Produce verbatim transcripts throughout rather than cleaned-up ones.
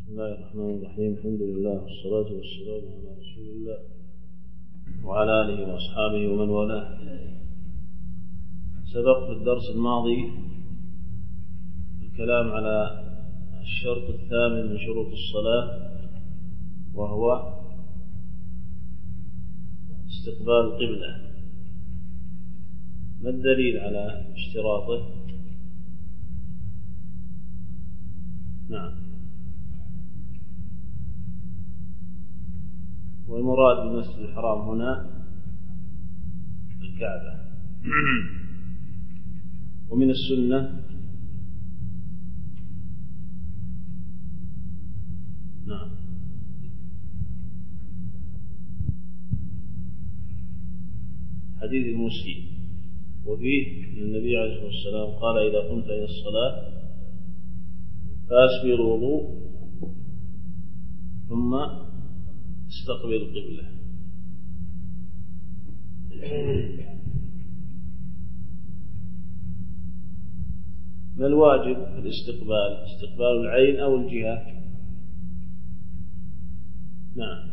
بسم الله الرحمن الرحيم. الحمد لله والصلاة والسلام على رسول الله وعلى آله وأصحابه ومن والاه. سبق في الدرس الماضي الكلام على الشرط الثامن من شروط الصلاة، وهو استقبال القبلة. ما الدليل على اشتراطه؟ نعم. والمراد بالمسجد الحرام هنا الكعبة. ومن السنة نعم حديث المسيء، وفيه النبي عليه الصلاة والسلام قال: إذا قمت إلى الصلاة فأسبغ الوضوء ثم استقبل القبلة. ما الواجب في الاستقبال؟ استقبال العين أو الجهة؟ نعم.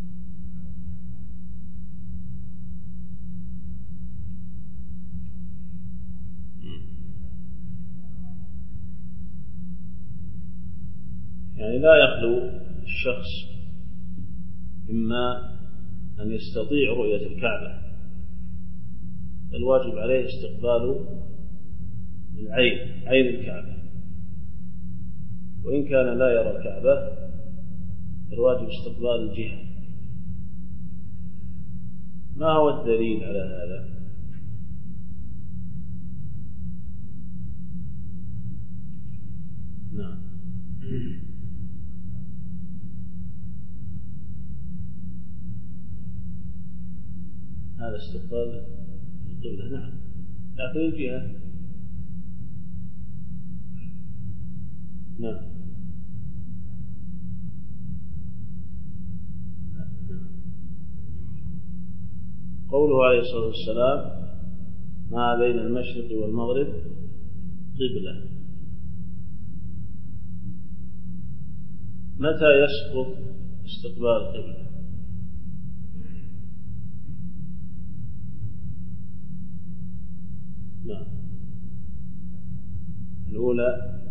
يعني لا يخلو الشخص إما أن يستطيع رؤية الكعبة، الواجب عليه استقبال العين، عين الكعبة، وإن كان لا يرى الكعبة الواجب استقبال الجهة. ما هو الدليل على هذا؟ نعم. هذا استقبال القبلة. نعم، لكن الجهة نعم. قوله عليه الصلاة والسلام: ما بين المشرق والمغرب قبلة. متى يسقط استقبال القبلة؟ نعم. الأولى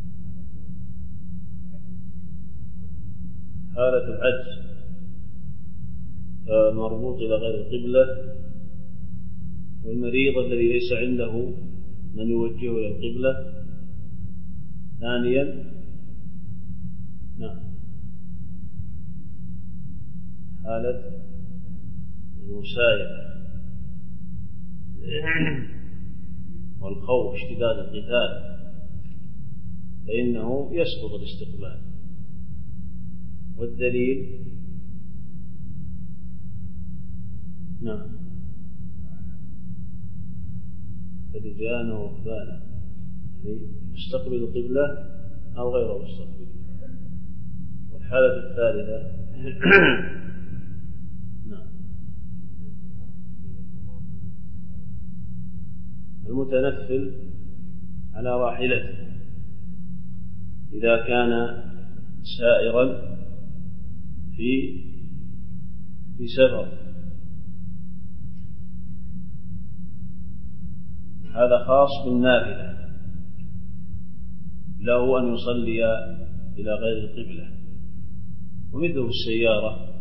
حالة العجز، مربوط إلى غير القبلة، والمريض الذي ليس عنده من يوجهه إلى القبلة. ثانيا نعم حالة المسايرة والخوف، اشتداد القتال، فإنه يسقط الاستقبال. والدليل نعم فلجانا وقبالا، يعني مستقبل القبلة أو غير مستقبل. والحالة الثالثة نعم المتنفل على راحلته إذا كان سائرا في في سفر، هذا خاص بالنافلة، له أن يصلي إلى غير القبلة. ومثله السيارة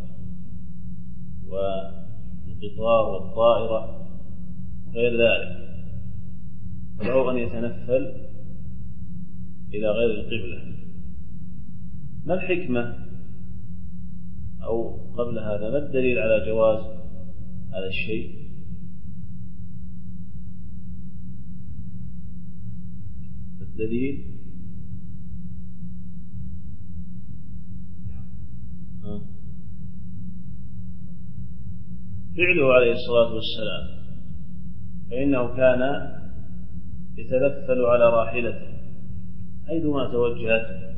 والقطار والطائرة وغير ذلك، له أن يتنفل إلى غير القبلة. ما الحكمة؟ أو قبل هذا ما الدليل على جواز هذا الشيء؟ الدليل فعله عليه الصلاة والسلام، فإنه كان يتنفل على راحلته حيثما توجهت.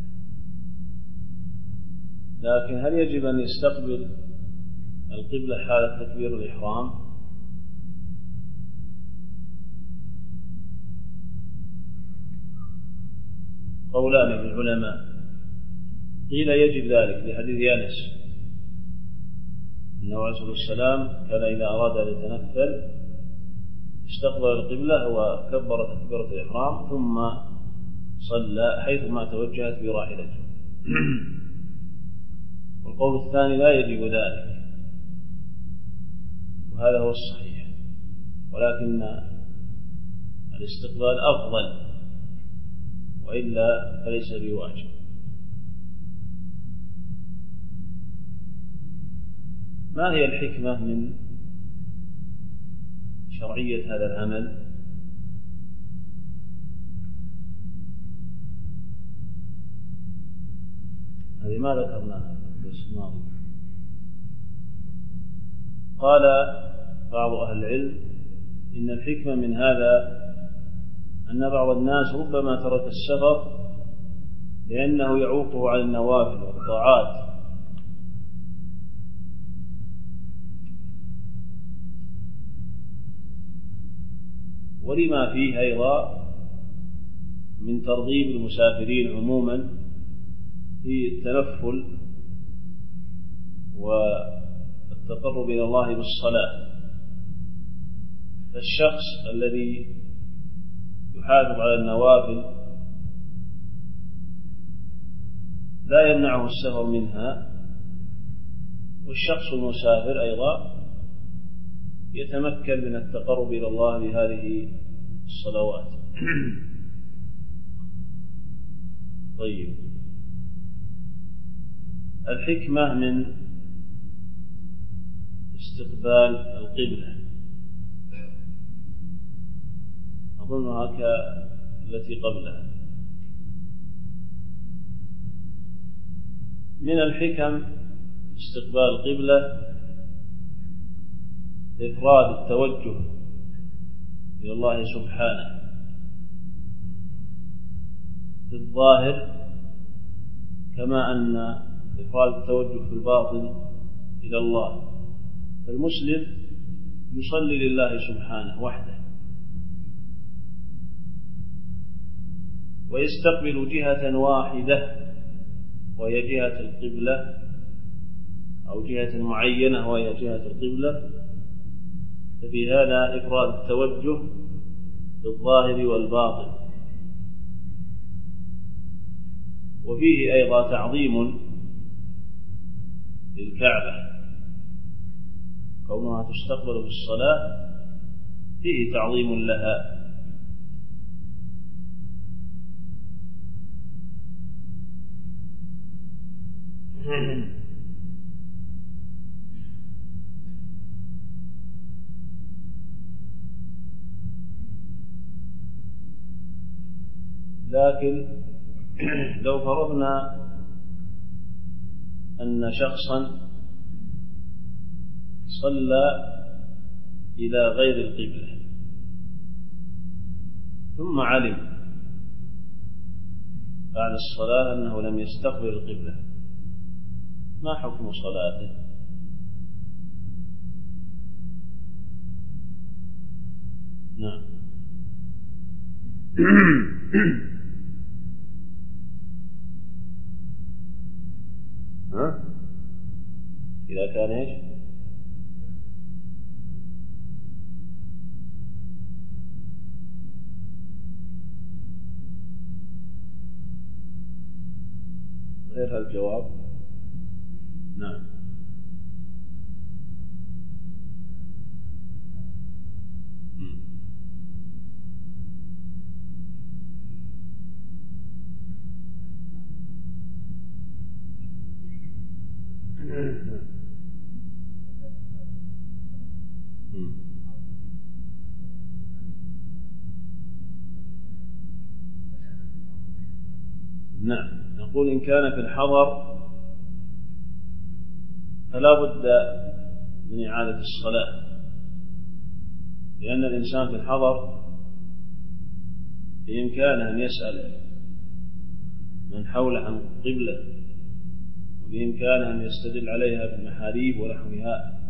لكن هل يجب أن يستقبل القبلة حال تكبير الإحرام؟ قولان للعلماء. قيل يجب ذلك لحديث أنس أنه عليه الصلاة والسلام كان إذا أراد أن يتنفل استقبل القبلة وكبر تكبيرة الإحرام ثم صلى حيثما توجهت براحلته. والقول الثاني لا يجب ذلك، وهذا هو الصحيح، ولكن الاستقبال أفضل وإلا فليس بواجب. ما هي الحكمة من شرعية هذا العمل؟ هذه ما ذكرناها في الماضي. قال بعض أهل العلم إن الحكمة من هذا أن بعض الناس ربما ترك السفر لأنه يعوقه على النوافل والطاعات، ولما فيه أيضا من ترغيب المسافرين عموما في التنفل والتقرب إلى الله بالصلاة. فالشخص الذي يحافظ على النوافل لا يمنعه السفر منها، والشخص المسافر أيضا يتمكن من التقرب إلى الله بهذه الصلوات. طيب، الحكمة من استقبال القبلة أظنها كالتي قبلها. من الحكم استقبال القبلة إفراد التوجه إلى الله سبحانه في الظاهر، كما أن إفراد التوجه في الباطن إلى الله. فالمسلم يصلي لله سبحانه وحده ويستقبل جهة واحدة وهي جهة القبلة، أو جهة معينة وهي جهة القبلة. ففي هذا إفراد التوجه بالظاهر والباطن. وفيه أيضا تعظيم للكعبة، كونها تستقبل في الصلاة فيه تعظيم لها. لكن لو فرضنا أن شخصا صلى إلى غير القبلة ثم علم بعد الصلاة أنه لم يستقبل القبلة، ما حكم صلاته؟ نعم. ها؟ إذا كان إيش؟ غير الجواب. نعم. نعم. نقول إن كان في الحضر فلا بد من إعادة الصلاة، لأن الإنسان في الحضر بإمكانه أن يسأل من حوله عن القبلة، وبإمكانه أن يستدل عليها بالمحاريب ونحوها.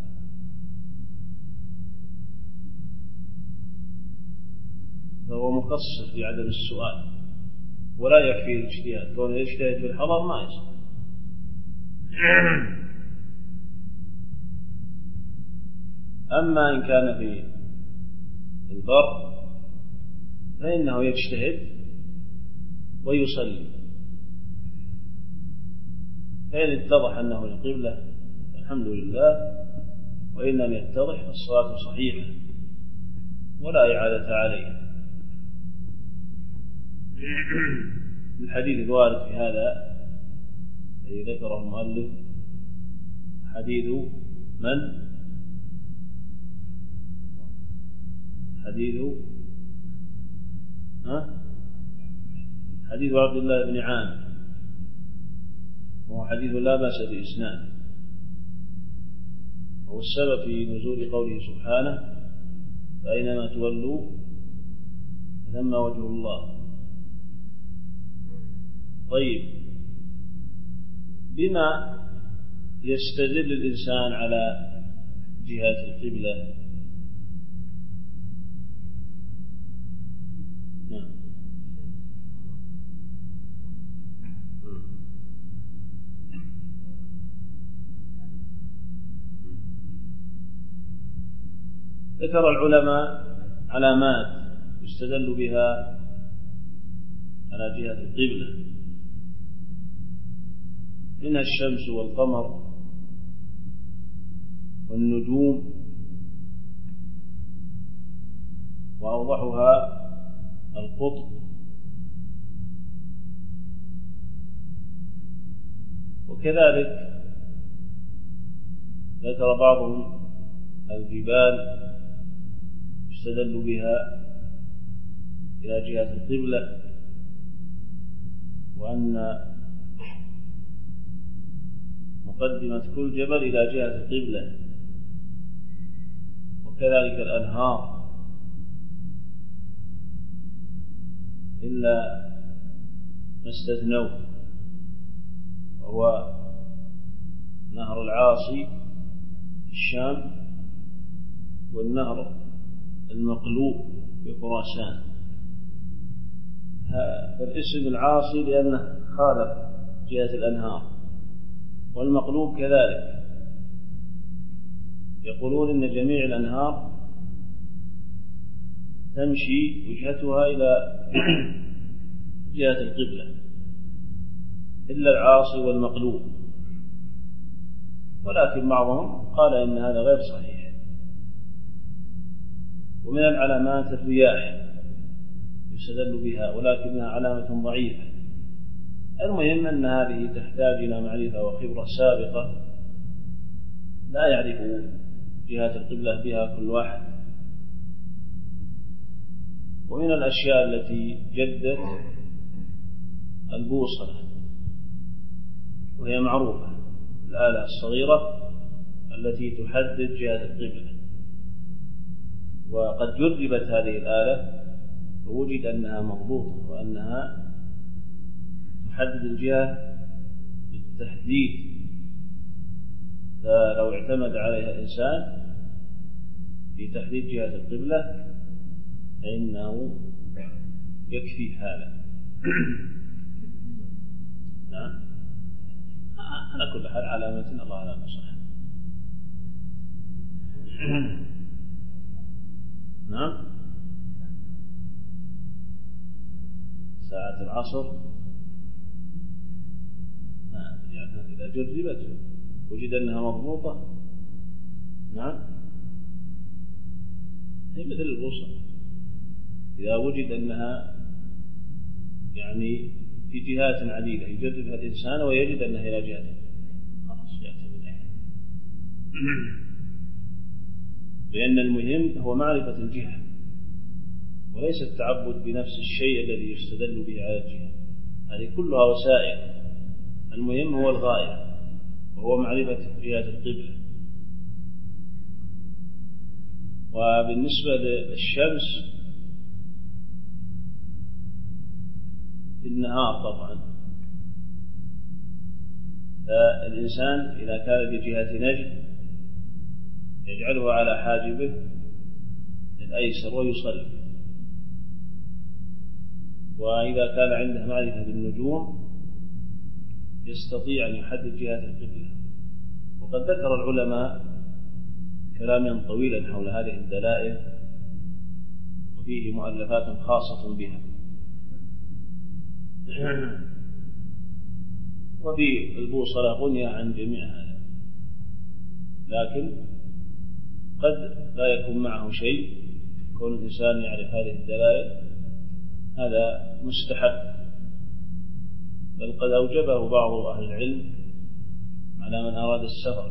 فهو مقصر في عدم السؤال، ولا يكفي الاجتهاد، كونه يجتهد في الحضر ما يصح. أما إن كان في البر فإنه يجتهد ويصلي، فإن اتضح أنه القبلة الحمد لله، وإن لم يتضح فالصلاة صحيحة ولا إعادة عليها. الحديث الوارد في هذا الذي ذكره المؤلف حديث من؟ حديث ها؟ حديث عبد الله بن عامر، وهو حديث لا بأس بإسناده، وهو السبب في نزول قوله سبحانه فأينما تولوا ثم وجه الله. طيب، بما يستدل الإنسان على جهة القبلة؟ نعم. ذكر العلماء علامات يستدل بها على جهة القبلة، منها الشمس والقمر والنجوم، وأوضحها القطب، وكذلك ذكر بعضهم الجبال يستدل بها إلى جهة القبلة، وأن مقدمة كل جبل إلى جهة القبلة، وكذلك الأنهار إلا ما استثنوه، وهو نهر العاصي في الشام، والنهر المقلوب في خراسان. فالاسم العاصي لأنه خالف جهة الأنهار، والمقلوب كذلك. يقولون إن جميع الأنهار تمشي وجهتها إلى جهة القبلة إلا العاصي والمقلوب، ولكن بعضهم قال إن هذا غير صحيح. ومن العلامات الرياح يستدل بها، ولكنها علامة ضعيفة. المهم أن هذه تحتاج إلى معرفة وخبرة سابقة لا يعرف جهة القبلة بها كل واحد. ومن الأشياء التي جدت البوصلة، وهي معروفة، الآلة الصغيرة التي تحدد جهة القبلة. وقد جربت هذه الآلة ووجد أنها مضبوطة، وأنها تحدد الجهة بالتحديد، فلو اعتمد عليها الإنسان في تحديد جهة القبلة فإنه يكفي حاله. نعم، على كل حال علامة الله على مصح. نعم، ساعة العصر يعني إذا جربت وجد أنها مضبوطة، نعم، هي مثل البوصلة، إذا وجد أنها يعني في جهات عديدة يجربها الإنسان ويجد أنها إلى جهة، خلاص يعتمد عليها. لأن المهم هو معرفة الجهة، وليس التعبد بنفس الشيء الذي يستدل به على الجهة. هذه كلها وسائل، المهم هو الغاية، وهو معرفة جهة القبلة. وبالنسبة للشمس في النهار طبعا، فالإنسان إذا كان بجهة نجد يجعله على حاجبه الأيسر ويصلي. وإذا كان عنده معرفة بالنجوم يستطيع أن يحدد جهة القبلة. وقد ذكر العلماء كلاما طويلا حول هذه الدلائل، وفيه مؤلفات خاصة بها. وفي البوصلة غني عن جميع هذا، لكن قد لا يكون معه شيء، كون الإنسان يعرف هذه الدلائل هذا مستحب، بل قد أوجبه بعض أهل العلم على من أراد السفر.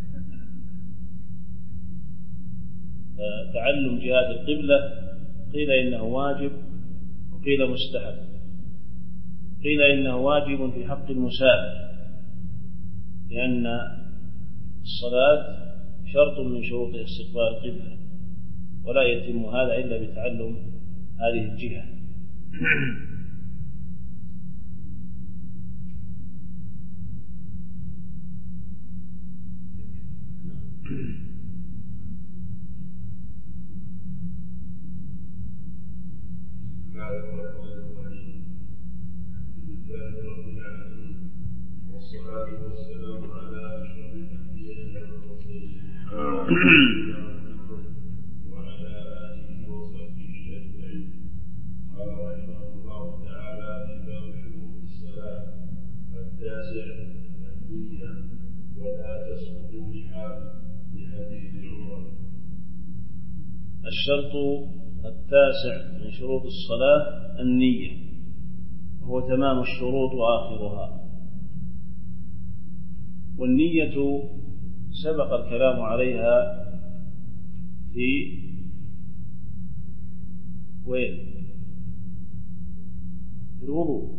فتعلم جهات القبلة قيل إنه واجب، وقيل مستحب، قيل إنه واجب في حق المسافر، لأن الصلاة شرط من شروط استقبال القبلة، ولا يتم هذا إلا بتعلم هذه الجهة. والصلاة والسلام على أشرف الأنبياء والمرسلين وعلى آله وصحبه أجمعين. قال رحمه الله تعالى في باب شروط الصلاة التاسع النية ولا تسقط الرحال لحديث عمر. الشرط التاسع من شروط الصلاة النية، وهو تمام الشروط وآخرها. والنية سبق الكلام عليها في وين؟ في الوضوء،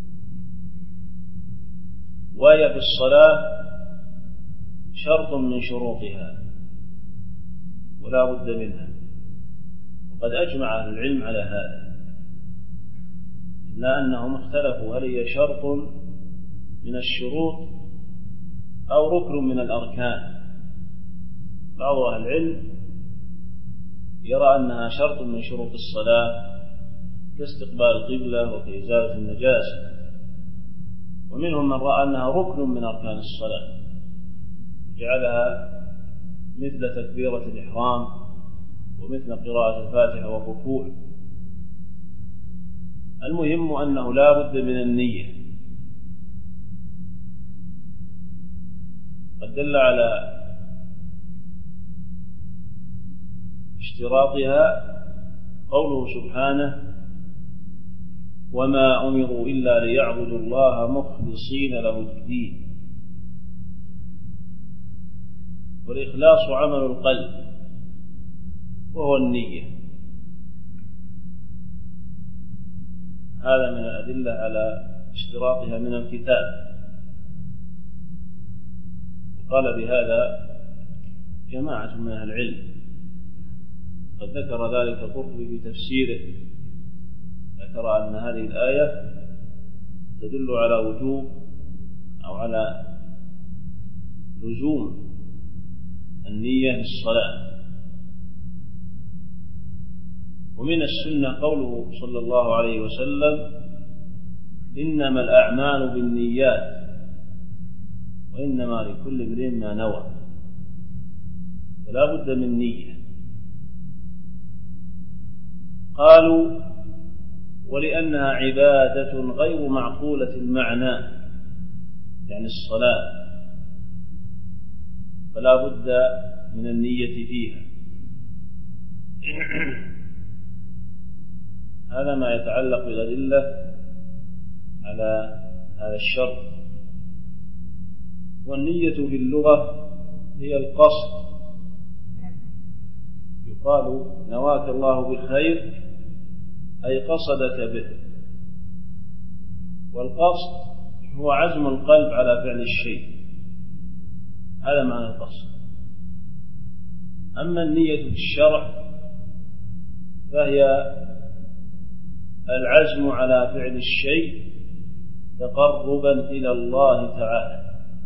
وهي في الصلاة شرط من شروطها ولا بد منها، وقد أجمع أهل العلم على هذا، إلا أنهم اختلفوا هل هي شرط من الشروط أو ركن من الأركان. بعض أهل العلم يرى أنها شرط من شروط الصلاة كاستقبال القبلة وكإزالة النجاسة، ومنهم من رأى أنها ركن من أركان الصلاة وجعلها مثل تكبيرة الإحرام ومثل قراءة الفاتحة والركوع. المهم أنه لا بد من النية. قد دل على اشتراطها قوله سبحانه: وما أمروا إلا ليعبدوا الله مخلصين له الدين. والإخلاص عمل القلب وهو النية. هذا من الأدلة على اشتراطها من الكتاب. وقال بهذا جماعة من أهل العلم، قد ذكر ذلك القرطبي في تفسيره، ذكر أن هذه الآية تدل على وجوب أو على لزوم النية للصلاة. ومن السنة قوله صلى الله عليه وسلم: إنما الأعمال بالنيات وإنما لكل امرئ ما نوى. فلا بد من نية. قالوا: ولأنها عبادة غير معقولة المعنى، يعني الصلاة، فلا بد من النية فيها. هذا ما يتعلق بالأدلة على هذا الشرط. والنية في اللغة هي القصد. يقال: نواك الله بالخير، أي قصدك به. والقصد هو عزم القلب على فعل الشيء، هذا معنى القصد. أما النية في الشرع فهي العزم على فعل الشيء تقربا إلى الله تعالى.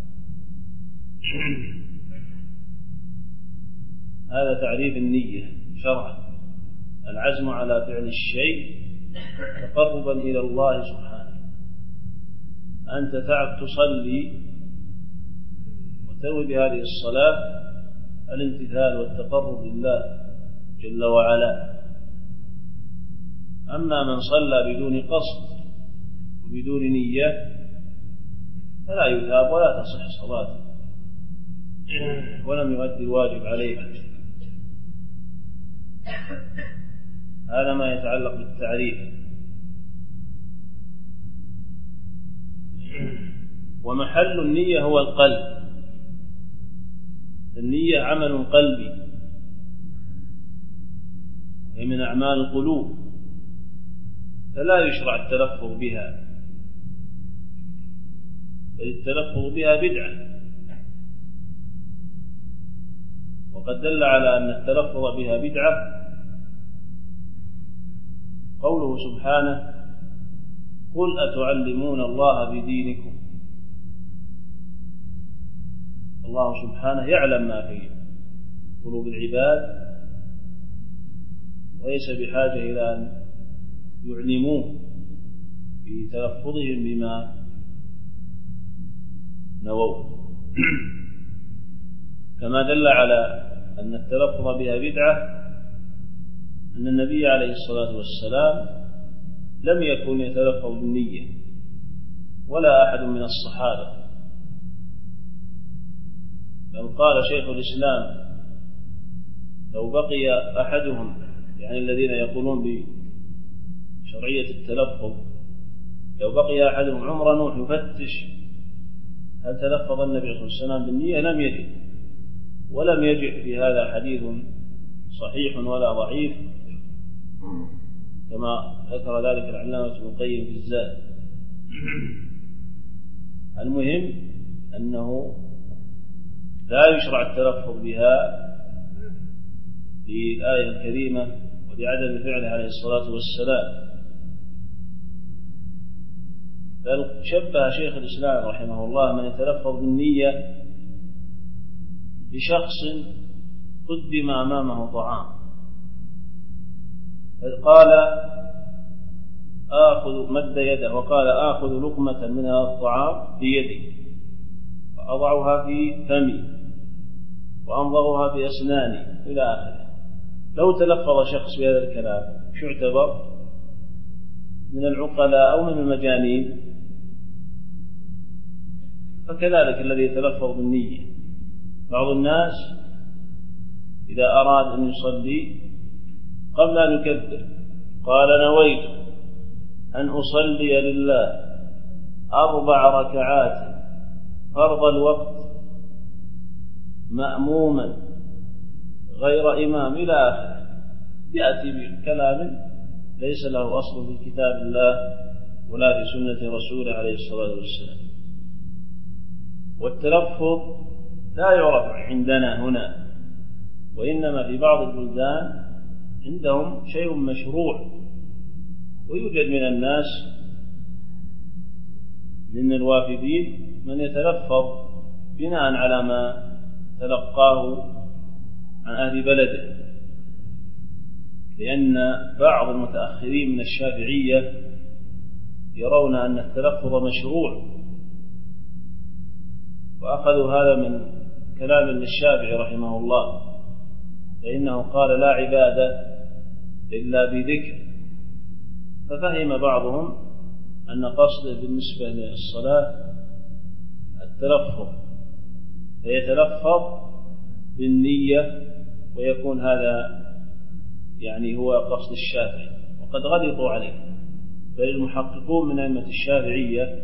هذا تعريف النية شرعا: العزم على فعل الشيء تقربا إلى الله سبحانه. أنت تعب تصلي وتنوي بهذه الصلاة الامتثال والتقرب لله جل وعلا. أما من صلى بدون قصد وبدون نية فلا يثاب ولا تصح صلاته ولم يؤدي الواجب عليه. هذا ما يتعلق بالتعريف. ومحل النية هو القلب. النية عمل قلبي وهي من أعمال القلوب، فلا يشرع التلفظ بها، بل التلفظ بها بدعة. وقد دل على أن التلفظ بها بدعة قوله سبحانه: قل أتعلمون الله بدينكم. الله سبحانه يعلم ما في قلوب العباد وليس بحاجة إلى أن يعلموه في تلفظهم بما نووا. كما دل على أن التلفظ بها بدعة أن النبي عليه الصلاة والسلام لم يكن يتلفظ بالنية ولا أحد من الصحابة، بل قال شيخ الإسلام: لو بقي أحدهم، يعني الذين يقولون بشرعية التلفظ، لو بقي أحدهم عمر نوح يفتش هل تلفظ النبي صلى الله عليه وسلم بالنية لم يجد، ولم يجد في هذا حديث صحيح ولا ضعيف، كما ذكر ذلك العلامة ابن القيم في الزاد. المهم أنه لا يشرع التلفظ بها للآية الكريمة ولعدم فعله عليه الصلاة والسلام، بل شبه شيخ الإسلام رحمه الله من يتلفظ بالنية بشخص قدم أمامه طعام قال آخذ مد يده وقال آخذ لقمة من هذا الطعام بيدي وأضعها في فمي وأنظرها في أسناني إلى آخره. لو تلفظ شخص بهذا الكلام شو يعتبر؟ من العقلاء أو من المجانين. فكذلك الذي يتلفظ بالنية، بعض الناس إذا أراد أن يصلي قبل أن يكبر قال نويت أن أصلي لله أربع ركعات فرض الوقت مأموما غير إمام إلى آخره، يأتي بكلام ليس له أصل في كتاب الله ولا في سنة رسوله عليه الصلاة والسلام. والتلفظ لا يعرف عندنا هنا، وإنما في بعض البلدان عندهم شيء مشروع، ويوجد من الناس من الوافدين من يتلفظ بناء على ما تلقاه عن أهل بلده، لأن بعض المتأخرين من الشافعية يرون أن التلفظ مشروع، وأخذوا هذا من كلام للشافعي رحمه الله، فإنه قال لا عبادة إلا بذكر، ففهم بعضهم أن قصده بالنسبة للصلاة التلفظ، فيتلفظ بالنية ويكون هذا يعني هو قصد الشافعي، وقد غلطوا عليه. بل المحققون من أئمة الشافعية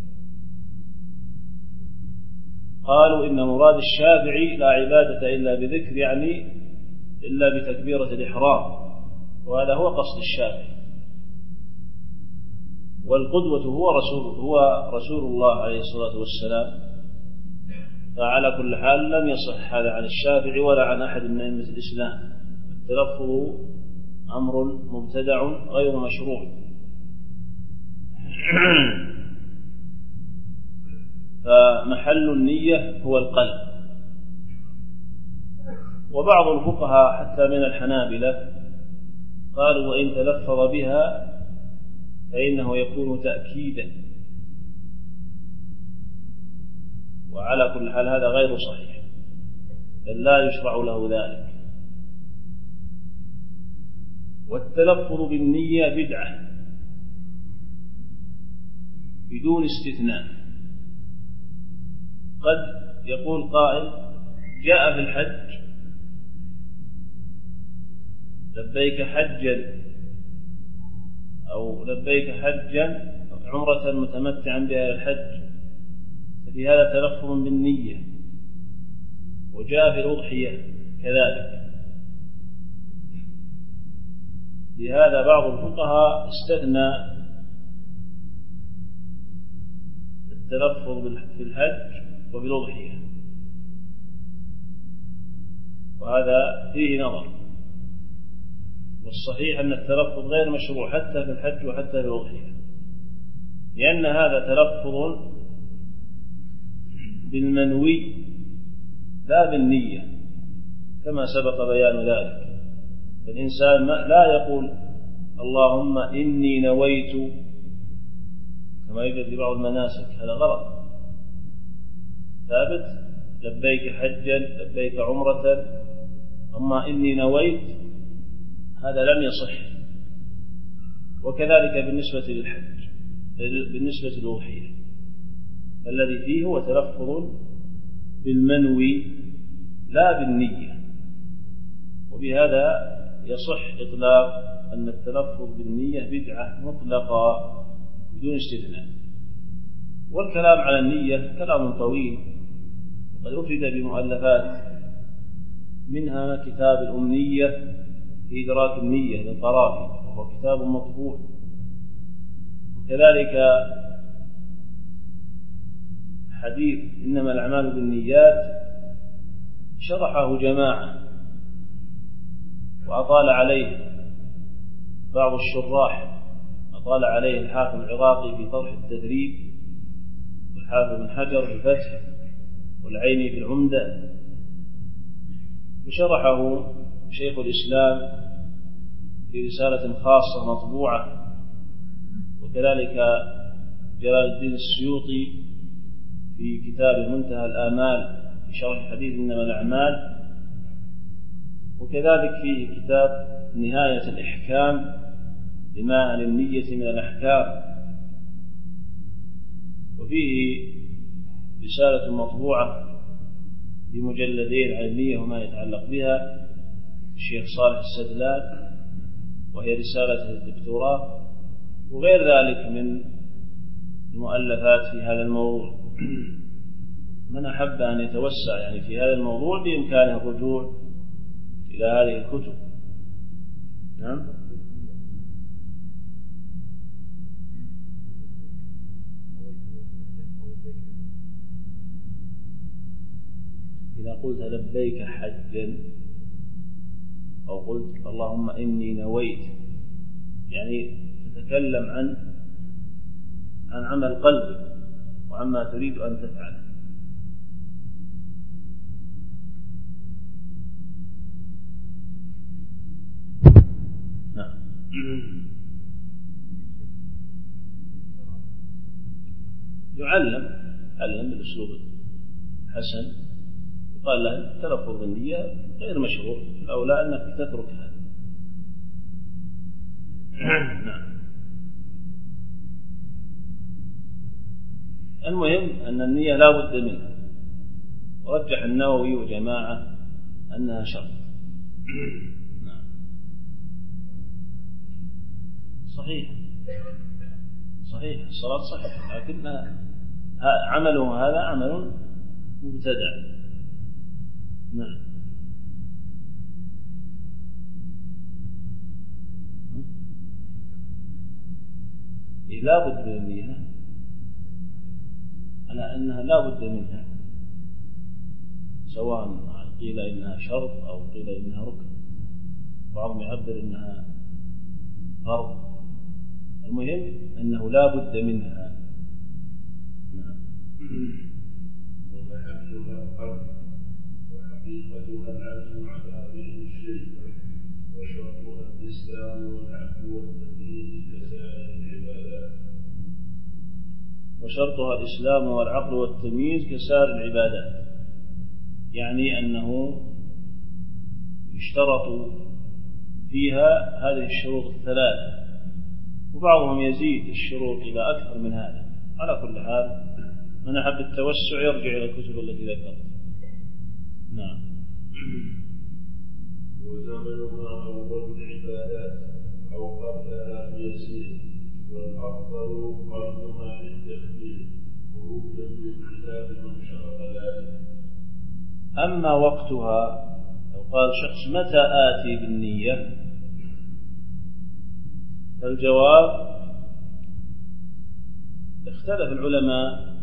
قالوا إن مراد الشافعي لا عبادة إلا بذكر، يعني إلا بتكبيرة الإحرام، وهذا هو قصد الشافعي. والقدوة هو رسول هو رسول الله عليه الصلاة والسلام، فعلى كل حال لم يصح هذا عن الشافعي ولا عن أحد من أئمة الإسلام. التلفظ أمر مبتدع غير مشروع. فمحل النية هو القلب. وبعض الفقهاء حتى من الحنابلة قالوا وإن تلفظ بها فإنه يكون تأكيدا، وعلى كل حال هذا غير صحيح، بل لا يشرع له ذلك. والتلفظ بالنية بدعة بدون استثناء. قد يقول قائل جاء في الحج لبيك حجا أو لبيك حجا عمرة متمتعا بها الحج، ففي هذا تلفظ بالنية. وجاء في الأضحية كذلك. لهذا بعض الفقهاء استثنى التلفظ في الحج وفي الأضحية، وهذا فيه نظر. والصحيح أن التلفظ غير مشروع حتى في الحج وحتى في الأضحية، لأن هذا تلفظ بالمنوي لا بالنية كما سبق بيان ذلك. فالإنسان لا يقول اللهم إني نويت كما يوجد في بعض المناسك، هذا غلط. ثابت لبيك حجا لبيك عمرة، أما إني نويت هذا لم يصح. وكذلك بالنسبة للحج، بالنسبة للأضحية الذي فيه هو تلفظ بالمنوي لا بالنية. وبهذا يصح إطلاق أن التلفظ بالنية بدعة مطلقة بدون استثناء. والكلام على النية كلام طويل، وقد أفرد بمؤلفات، منها كتاب الأمنية في إدراك النية للقرافي، وهو كتاب مطبوع. وكذلك حديث إنما الأعمال بالنيات شرحه جماعة وأطال عليه بعض الشراح، أطال عليه الحافظ العراقي في طرح التدريب، والحافظ بن حجر في الفتح، والعيني في العمدة، وشرحه شيخ الإسلام في رسالة خاصة مطبوعة، وكذلك جلال الدين السيوطي في كتاب منتهى الآمال في شرح حديث إنما الأعمال، وكذلك في كتاب نهاية الإحكام لما للنية من الأحكام، وفيه رسالة مطبوعة بمجلدين عن النية وما يتعلق بها الشيخ صالح السدلان، وهي رسالة الدكتوراه، وغير ذلك من المؤلفات في هذا الموضوع. من أحب أن يتوسع يعني في هذا الموضوع بإمكانه الرجوع إلى هذه الكتب. نعم. إذا قلت لبيك حجا أو قلت اللهم إني نويت، يعني تتكلم عن عن عمل قلبك وعما تريد أن تفعله. نعم. يعلم علم بالأسلوب الحسن، قال له التلفظ بالنية غير مشروع، الأولى أنك تترك هذا. نعم. المهم أن النية لا بد منها، ورجح النووي وجماعة أنها شرط. نعم. صحيح صحيح الصلاة صحيح، لكن عمله هذا عمل مبتدع. نعم. لا بد من النية، على أنها لا بد منها، سواء قيل إنها شرط أو قيل إنها ركن، بعضهم يعبر إنها فرض، المهم أنه لا بد منها. نعم. وحقيقتها العزم على فعل الشيء، وشرطها الإسلام والعفو والتقييد كسائر العبادات. وشرطها الإسلام والعقل والتمييز كسائر العبادات، يعني أنه يشترط فيها هذه الشروط الثلاثة، وبعضهم يزيد الشروط إلى أكثر من هذا. على كل حال من أحب التوسع يرجع إلى الكتب التي ذكرت. نعم. وزمنها أول العبادات أو قبلها بيسير، والأفضل قبلها للتخفيف خروجا من خلاف من شرط ذلك. أما وقتها لو قال شخص متى آتي بالنية، فالجواب اختلف العلماء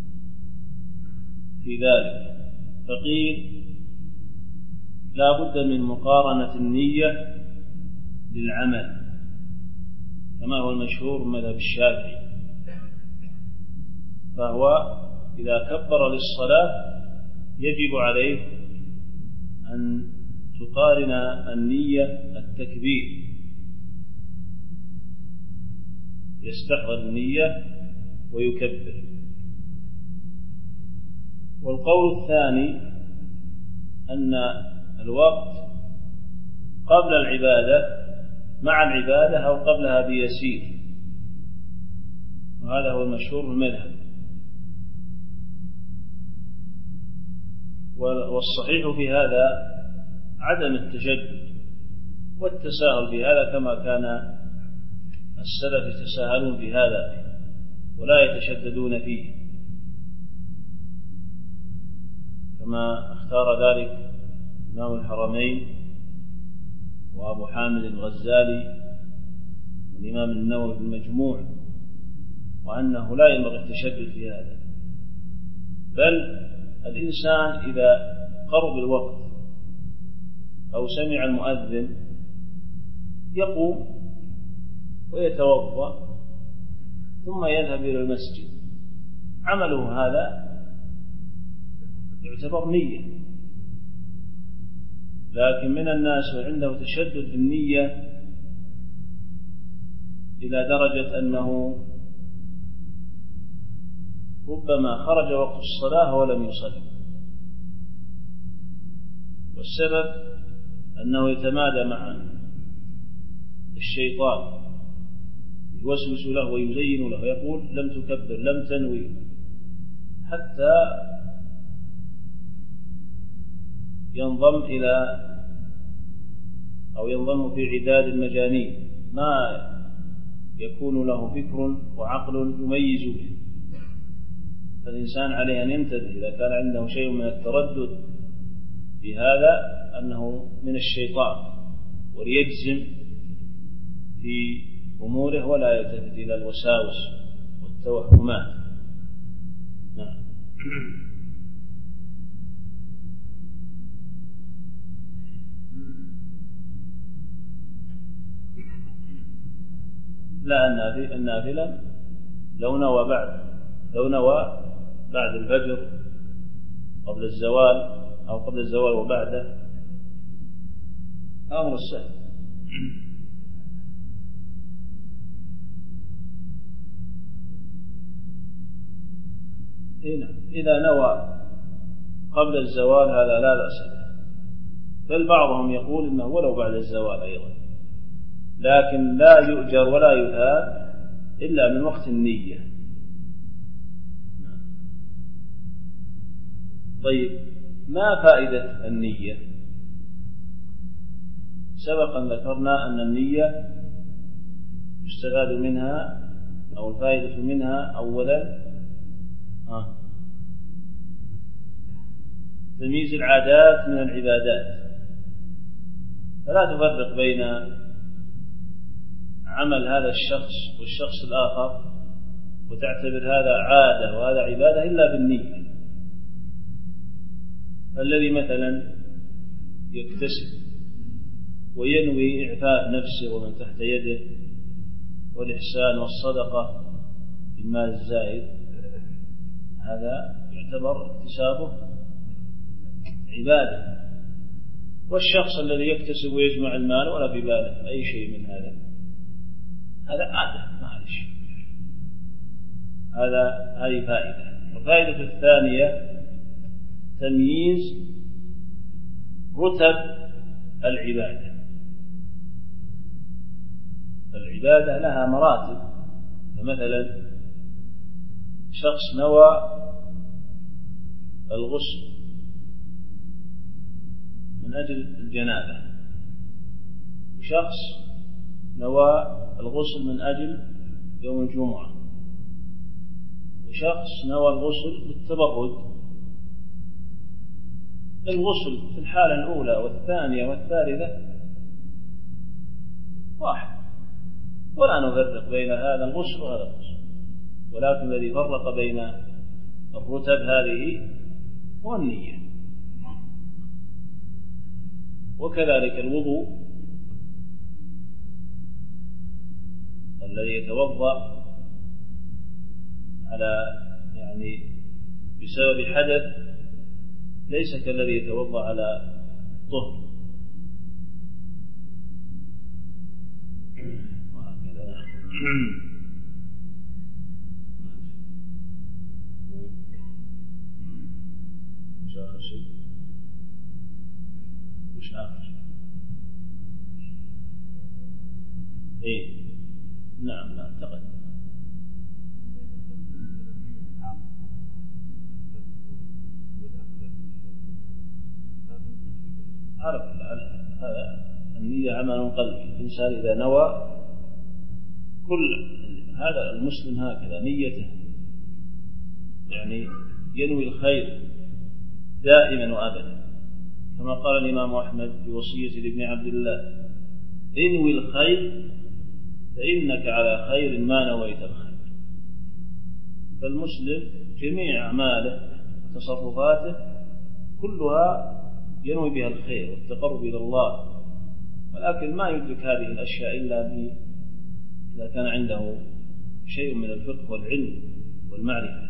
في ذلك، فقيل لا بد من مقارنة النية للعمل كما هو المشهور من مذهب الشافعي، فهو إذا كبر للصلاة يجب عليه أن تقارن النية التكبير، يستحضر النية ويكبر. والقول الثاني أن الوقت قبل العبادة مع العبادة أو قبلها بيسير، وهذا هو المشهور في المذهب. والصحيح في هذا عدم التشدد والتساهل في هذا، كما كان السلف يتساهلون في هذا ولا يتشددون فيه، كما اختار ذلك إمام الحرمين وأبو حامد الغزالي والإمام النووي في المجموع، وأنه لا ينبغي التشدد في هذا، بل الإنسان إذا قرب الوقت أو سمع المؤذن يقوم ويتوضأ ثم يذهب إلى المسجد، عمله هذا يعتبر نية. لكن من الناس وعنده تشدد في النية إلى درجة أنه ربما خرج وقت الصلاة ولم يصلي، والسبب أنه يتمادى مع الشيطان يوسوس له ويزين له، يقول لم تكبر لم تنوي، حتى ينضم إلى أو ينضم في عداد المجانين ما يكون له فكر وعقل يميز به. فالإنسان عليه أن ينتبه إذا كان عنده شيء من التردد في هذا أنه من الشيطان، وليجزم في أموره ولا يلتفت إلى الوساوس والتوهمات. نعم. لا، النافلة لو نوى بعد لو نوى بعد الفجر قبل الزوال أو قبل الزوال وبعده أمر السهل. إذا نوى قبل الزوال هذا لا بأس به، بل بعضهم يقول إنه ولو بعد الزوال أيضا، لكن لا يؤجر ولا يثاب إلا من وقت النية. طيب، ما فائدة النية؟ سبقا ذكرنا أن النية يستفاد منها أو الفائدة منها أولا آه. تمييز العادات من العبادات، فلا تفرق بين عمل هذا الشخص والشخص الآخر وتعتبر هذا عادة وهذا عبادة إلا بالنية. الذي مثلا يكتسب وينوي إعفاء نفسه ومن تحت يده والإحسان والصدقة بالمال الزائد، هذا يعتبر اكتسابه عبادة. والشخص الذي يكتسب ويجمع المال ولا في باله أي شيء من هذا، هذا عادة ما هذا شيء. الشيء. الشيء الذي يكتسب ويجمع المال ولا في باله أي شيء من هذا، هذا عادة ما هذا شيء. الشيء الذي يكتسب ويجمع المال ولا في باله أي شيء من هذا، هذا عادة ما هذا شيء. هذا هذه فائدة. الفائدة الثانية تمييز رتب العبادة. العبادة لها مراتب، فمثلا شخص نوى الغسل من أجل الجنابة، وشخص نوى الغسل من أجل يوم الجمعة، وشخص نوى الغسل للتبرد. الغسل في الحالة الأولى والثانية والثالثة واحد، ولا نفرق بين هذا الغسل وهذا الغسل، ولكن الذي فرق بين الرتب هذه هو النية. وكذلك الوضوء الذي يتوضأ على يعني بسبب حدث ليس كالذي يتوضأ على طهر، وهكذا. مش آخر شيء، مش آخر شيء. إيه نعم نعم تقدم. عرف هذا النية عمل قلبي. الإنسان إذا نوى كل هذا المسلم هكذا نيته يعني ينوي الخير دائما وأبدا، كما قال الإمام أحمد في وصية لابن عبد الله: انوي الخير فإنك على خير ما نويت الخير. فالمسلم جميع أعماله وتصرفاته كلها ينوي بها الخير والتقرب إلى الله، ولكن ما يدرك هذه الأشياء إلا إذا كان عنده شيء من الفقه والعلم والمعرفة،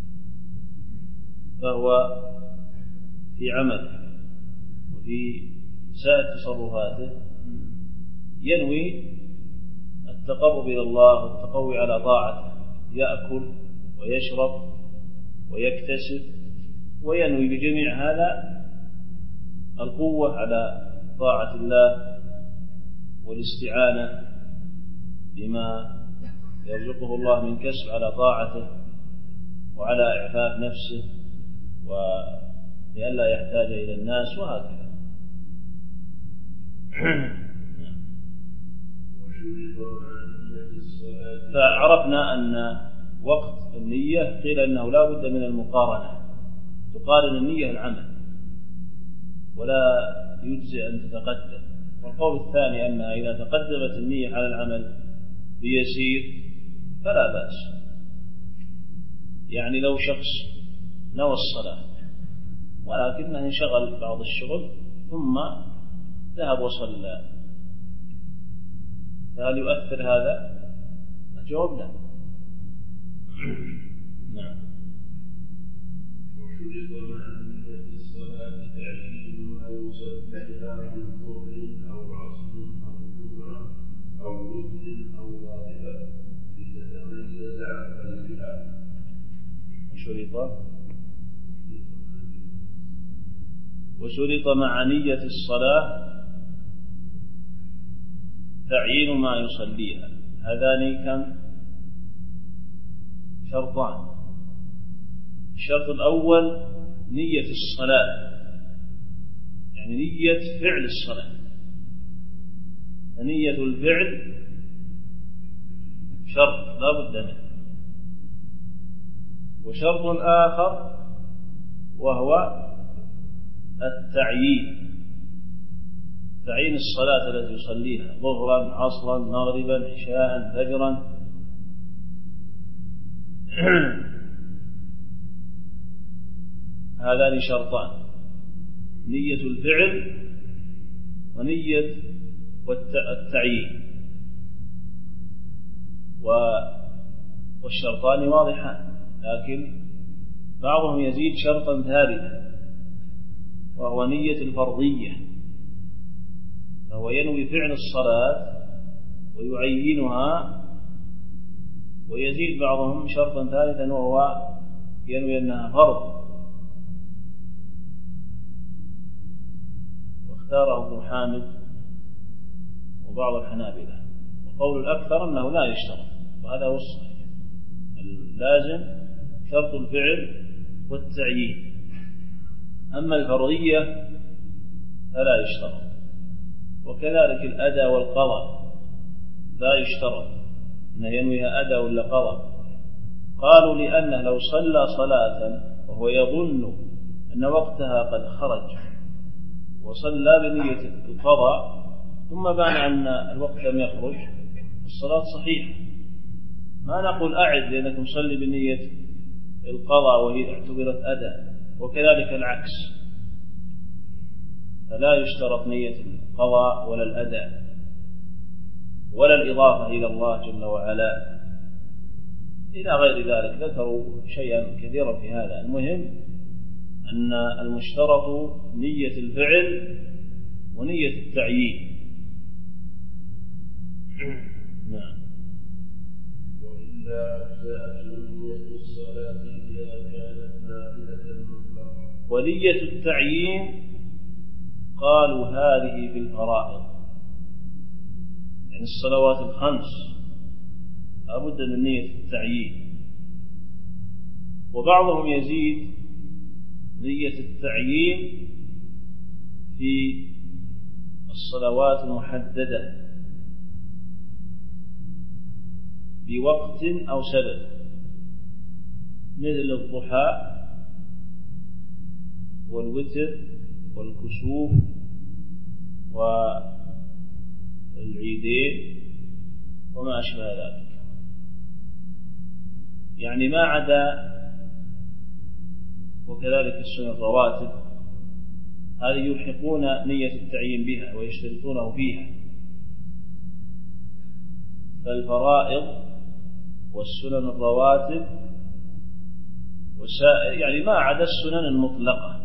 فهو في عمله وفي سائر تصرفاته ينوي التقرب إلى الله والتقوي على طاعته، يأكل ويشرب ويكتسب، وينوي بجميع هذا القوة على طاعة الله والاستعانة بما يرزقه الله من كسب على طاعته وعلى إعفاف نفسه ولئلا يحتاج إلى الناس، وهكذا. فعرفنا أن وقت النية قيل أنه لا بد من المقارنة، تقارن النية العمل ولا يجزئ أن تتقدم. والقول الثاني أنها إذا تقدمت النية على العمل بيسير فلا بأس. يعني لو شخص نوى الصلاة ولكنه انشغل بعض الشغل ثم ذهب وصلى، فهل يؤثر هذا؟ الجواب لا. نعم. وشرط مع نية الصلاة تعيين ما يصليها من ظهر أو عصر أو جمعة أو وتر أو غائبة لتتميز عن غيرها. وشرط وشرط مع نية الصلاة تعيين ما يصليها. هذان كم شرطان. الشرط الأول نية الصلاة، يعني نية فعل الصلاة. نية الفعل شرط لا بد منه. وشرط آخر وهو التعيين، تعيين الصلاة التي يصليها ظهرا عصرا مغربا عشاء فجرا. هذان شرطان: نية الفعل ونية التعيين، والشرطان واضحان، لكن بعضهم يزيد شرطا ثالثا وهو نية الفرضية، فهو ينوي فعل الصلاة ويعينها ويزيد بعضهم شرطا ثالثا وهو ينوي أنها فرض، واختاره ابن حامد وبعض الحنابلة. وقول الأكثر أنه لا يشترط، وهذا هو الصحيح. اللازم شرط الفعل والتعيين، أما الفرضية فلا يشترط. وكذلك الأداء والقضاء لا يشترط أن ينويها أداء ولا قضاء. قالوا لأنه لو صلى صلاة وهو يظن أن وقتها قد خرج وصلى بنية القضاء ثم بان أن الوقت لم يخرج، الصلاة صحيحة، ما نقول أعد لأنك مصلي بنية القضاء وهي اعتبرت أداء. وكذلك العكس، فلا يشترط نية القضاء ولا الأداء ولا الإضافة إلى الله جل وعلا إلى غير ذلك. ذكروا شيئا كثيرا في هذا. المهم أن المشترط نية الفعل ونية التعيين. نعم. وإلا أجزاءت نية الصلاة إذا كانت نافلة مطلقة. ونية التعيين قالوا هذه في الفرائض، يعني الصلوات الخمس لابد من نية التعيين. وبعضهم يزيد نية التعيين في الصلوات المحددة بوقت أو سبب، مثل الضحى والوتر والكسوف والعيدين وما أشبه ذلك. يعني ما عدا، وكذلك السنن الرواتب هذه يلحقون نية التعيين بها ويشترطونه فيها. فالفرائض والسنن الرواتب وسائر، يعني ما عدا السنن المطلقة.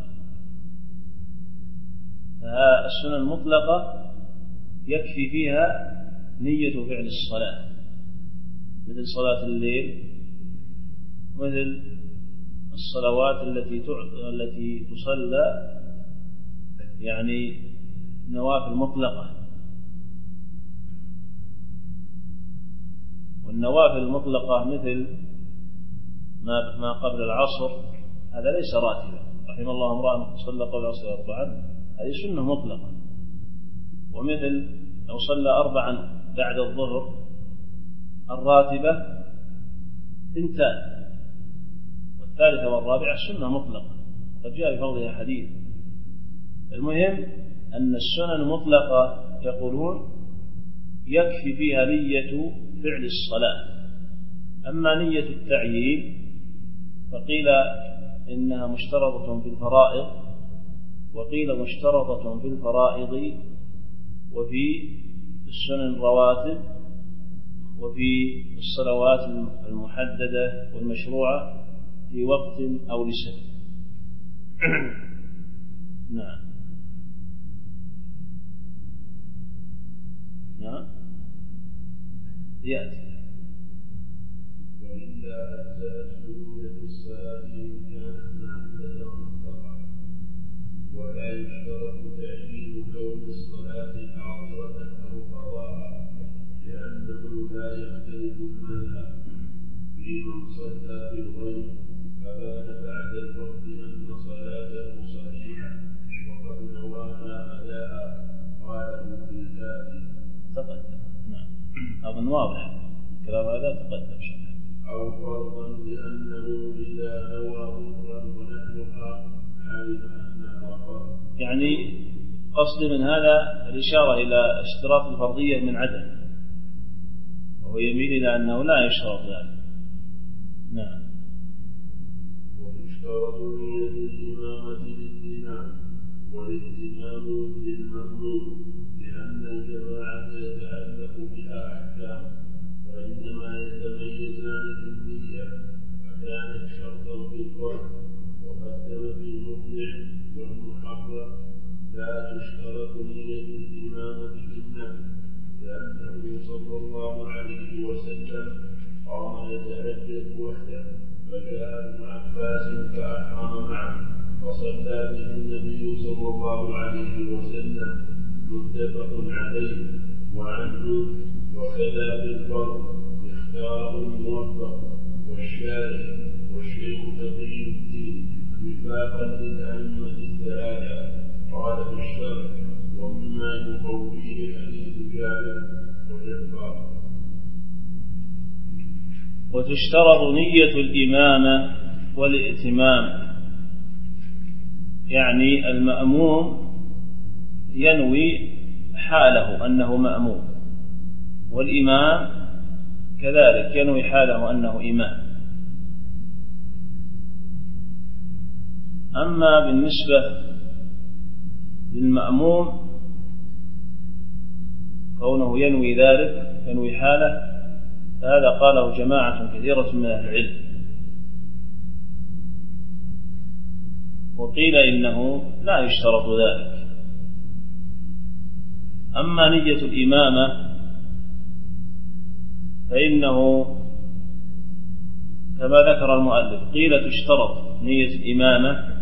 فالسنن المطلقة يكفي فيها نية فعل الصلاة، مثل صلاة الليل، مثل الصلوات التي التي تصلى يعني نوافل مطلقة. والنوافل المطلقة مثل ما ما قبل العصر هذا ليس راتبا. رحم الله امرأ صلى قبل العصر أربعا، هذه سنة مطلقة. ومثل لو صلى أربعا بعد الظهر الراتبة اثنتان، والثالثة والرابعة سنة مطلقة قد جاء بفضلها حديث. المهم أن السنن المطلقة يقولون يكفي فيها نية فعل الصلاة. أما نية التعيين فقيل إنها مشترطة في الفرائض، وقيل مشترطة في الفرائض وفي السنن الرواتب وفي الصلوات المحددة والمشروعة في وقت أو لسبب. نعم. نعم يأتي. وإلا أجزاءت نية الصلاة إن كانت نافلة مطلقة. ولا يشترط تعيين كون الصلاة حاضرة أو قضاء، لأنه لا يختلف المذهب في من صلى بالغيب فبان بعد الوقت أن صلاته صحيحة وقد نواها أداء، قاله في الكافي. تقدم. نعم أظن واضح كلام هذا، تقدم شرح. أو فرضا لأنه إذا نوى ظهرا ونحوها علم أنها فرض. يعني قصد من هذا الإشارة إلى اشتراط الفرضية من عدم، وهو يميل إلى أنه لا يشترط ذلك. نعم. وتشترط نية الإمامة للإمام والاهتمام للمأموم، لأن الجماعة يتعلق بها أحكام، وإنما يتميزان بالنية، فكانت شرطا في الفرض وقدم في المقنع والمحرر. لا تشترط نية الإمامة بالنفل، لأنه صلى الله عليه وسلم قام يتحدث وحده فجاء ابن عباس فأحرم معه فصلى به النبي صلى الله عليه وسلم متفق عليه. وعنه وكذا بالفرق اختاره الموفق والشارع والشيخ تقي الدين وفاقا للأئمة الثلاثة قال في الشرع ومما يقويه حديث جابر وجبار. وتشترط نية الإمامة والائتمام، يعني المأموم ينوي حاله أنه مأموم، والإمام كذلك ينوي حاله أنه إمام. أما بالنسبة للمأموم كونه ينوي ذلك ينوي حاله، فهذا قاله جماعة كثيرة من أهل العلم، وقيل إنه لا يشترط ذلك. أما نية الإمامة فإنه كما ذكر المؤلف قيل تشترط نية الإمامة،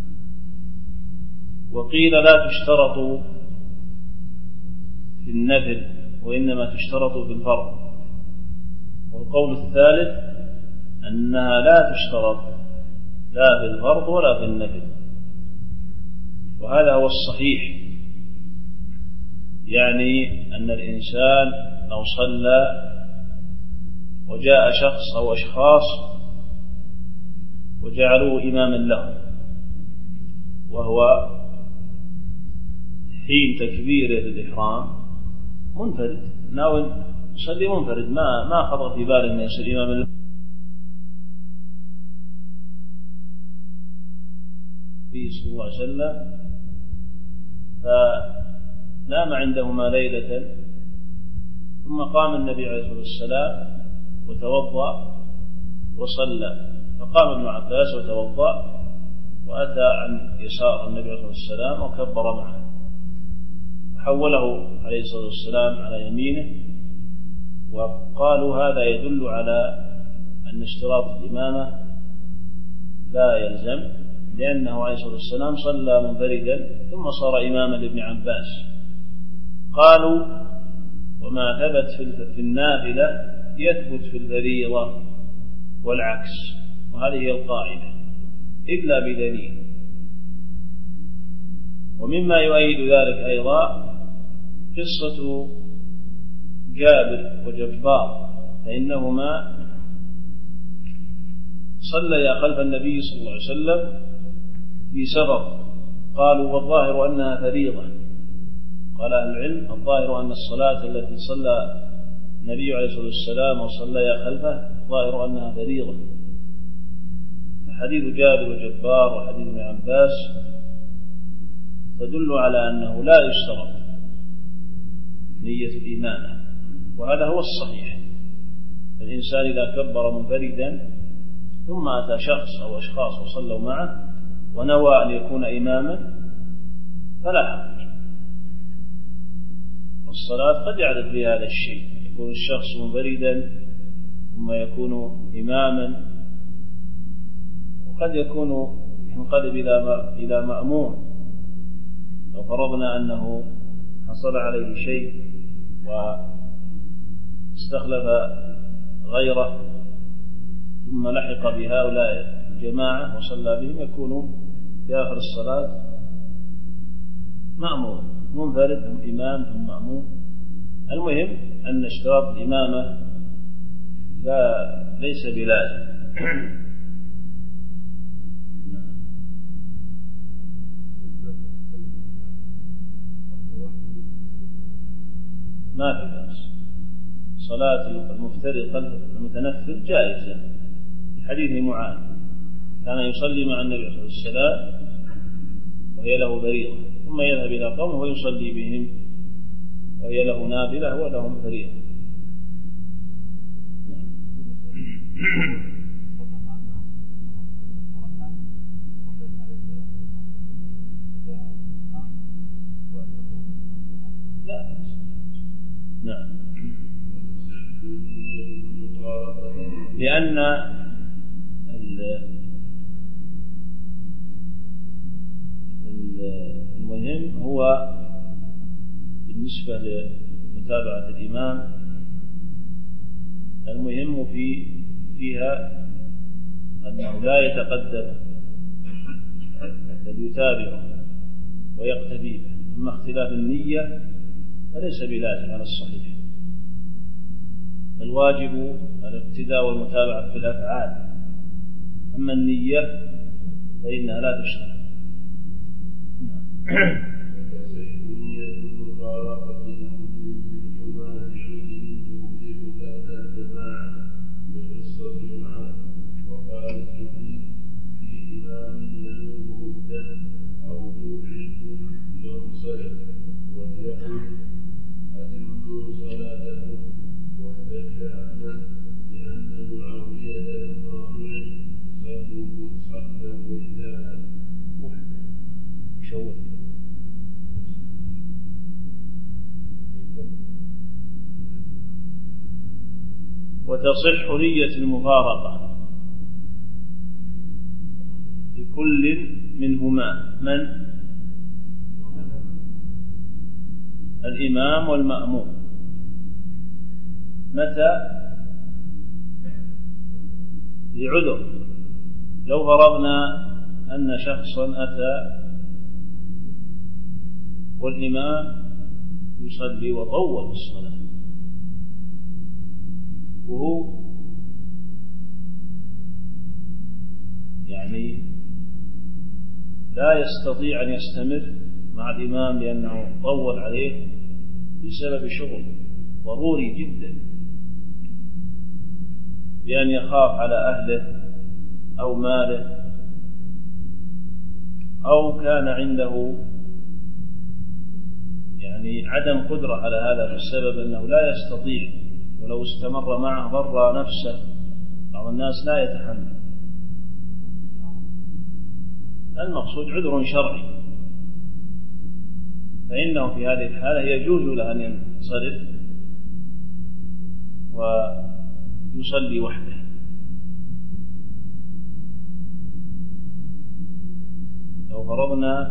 وقيل لا تشترط في النفل وإنما تشترط في الفرض. والقول الثالث أنها لا تشترط لا في الفرض ولا في النفل، وهذا هو الصحيح، يعني أن الإنسان لو صلى وجاء شخص أو أشخاص وجعلوه إماما له وهو حين تكبيره للإحرام منفرد ناوي يصلي منفرد، ما ما خطر في باله أن يصير إماما له صلى الله عليه وسلم، فنام عندهما ليلة ثم قام النبي عليه الصلاة والسلام وتوضأ وصلى، فقام ابن عباس وتوضأ وأتى عن يسار النبي عليه الصلاة والسلام وكبر معه، حوله عليه الصلاة والسلام على يمينه، وقالوا هذا يدل على أن اشتراط الإمامة لا يلزم، لأنه عليه الصلاة والسلام صلى منفردا ثم صار إماما لابن عباس. قالوا وما ثبت في النافلة يثبت في الفريضة والعكس، وهذه هي القاعدة إلا بدليل. ومما يؤيد ذلك أيضا قصة جابر وجبار، فإنهما صليا خلف النبي صلى الله عليه وسلم في سفر، قالوا والظاهر أنها فريضة. قال أهل العلم الظاهر أن الصلاة التي صلى النبي عليه الصلاة والسلام وصليا خلفه ظاهر أنها فريضة. حديث جابر وجبار وحديث ابن عباس تدل على أنه لا يشترط نية الإمامة، وهذا هو الصحيح. الإنسان إذا كبر منفردا ثم أتى شخص أو أشخاص وصلوا معه ونوى أن يكون إماما فلا حرج. والصلاة قد يعرف بهذا الشيء، يكون الشخص منفردا ثم يكون إماما، وقد يكون ينقلب إلى مأموم لو فرضنا أنه حصل عليه شيء واستخلف غيره ثم لحق بهؤلاء الجماعة وصلى بهم، يكون في آخر الصلاة مأموم، منفرد ثم إمام ثم مأموم. المهم أن اشتراط الإمامة لا ليس بلازم. ما في بأس، صلاة المفترض خلف المتنفل جائزة، في حديث معاذ كان يصلي مع النبي صلى الله عليه وسلم وهي له فريضة ثم يذهب إلى قومه ويصلي بهم وهي له نافلة ولهم فريضة. لا. نعم. لأن المهم هو بالنسبة لمتابعة الإمام المهم في فيها أنه لا يتقدم بل يتابعه ويقتدي به. أما اختلاف النية فليس بلازم على الصحيح، الواجب الاقتداء والمتابعة في الأفعال، أما النية فإنها لا تشترط. وتصح نية المفارقة لكل منهما، من؟ الإمام والمأموم. متى؟ لعذر. لو فرضنا أن شخصا أتى والإمام يصلي وطول الصلاة وهو يعني لا يستطيع أن يستمر مع الإمام لأنه طول عليه بسبب شغل ضروري جدا، بأن يخاف على أهله أو ماله، أو كان عنده يعني عدم قدرة على هذا بسبب أنه لا يستطيع، ولو استمر معه ضر نفسه. بعض الناس لا يتحمل. المقصود عذر شرعي، فإنه في هذه الحالة يجوز له أن ينصرف ويصلي وحده. لو فرضنا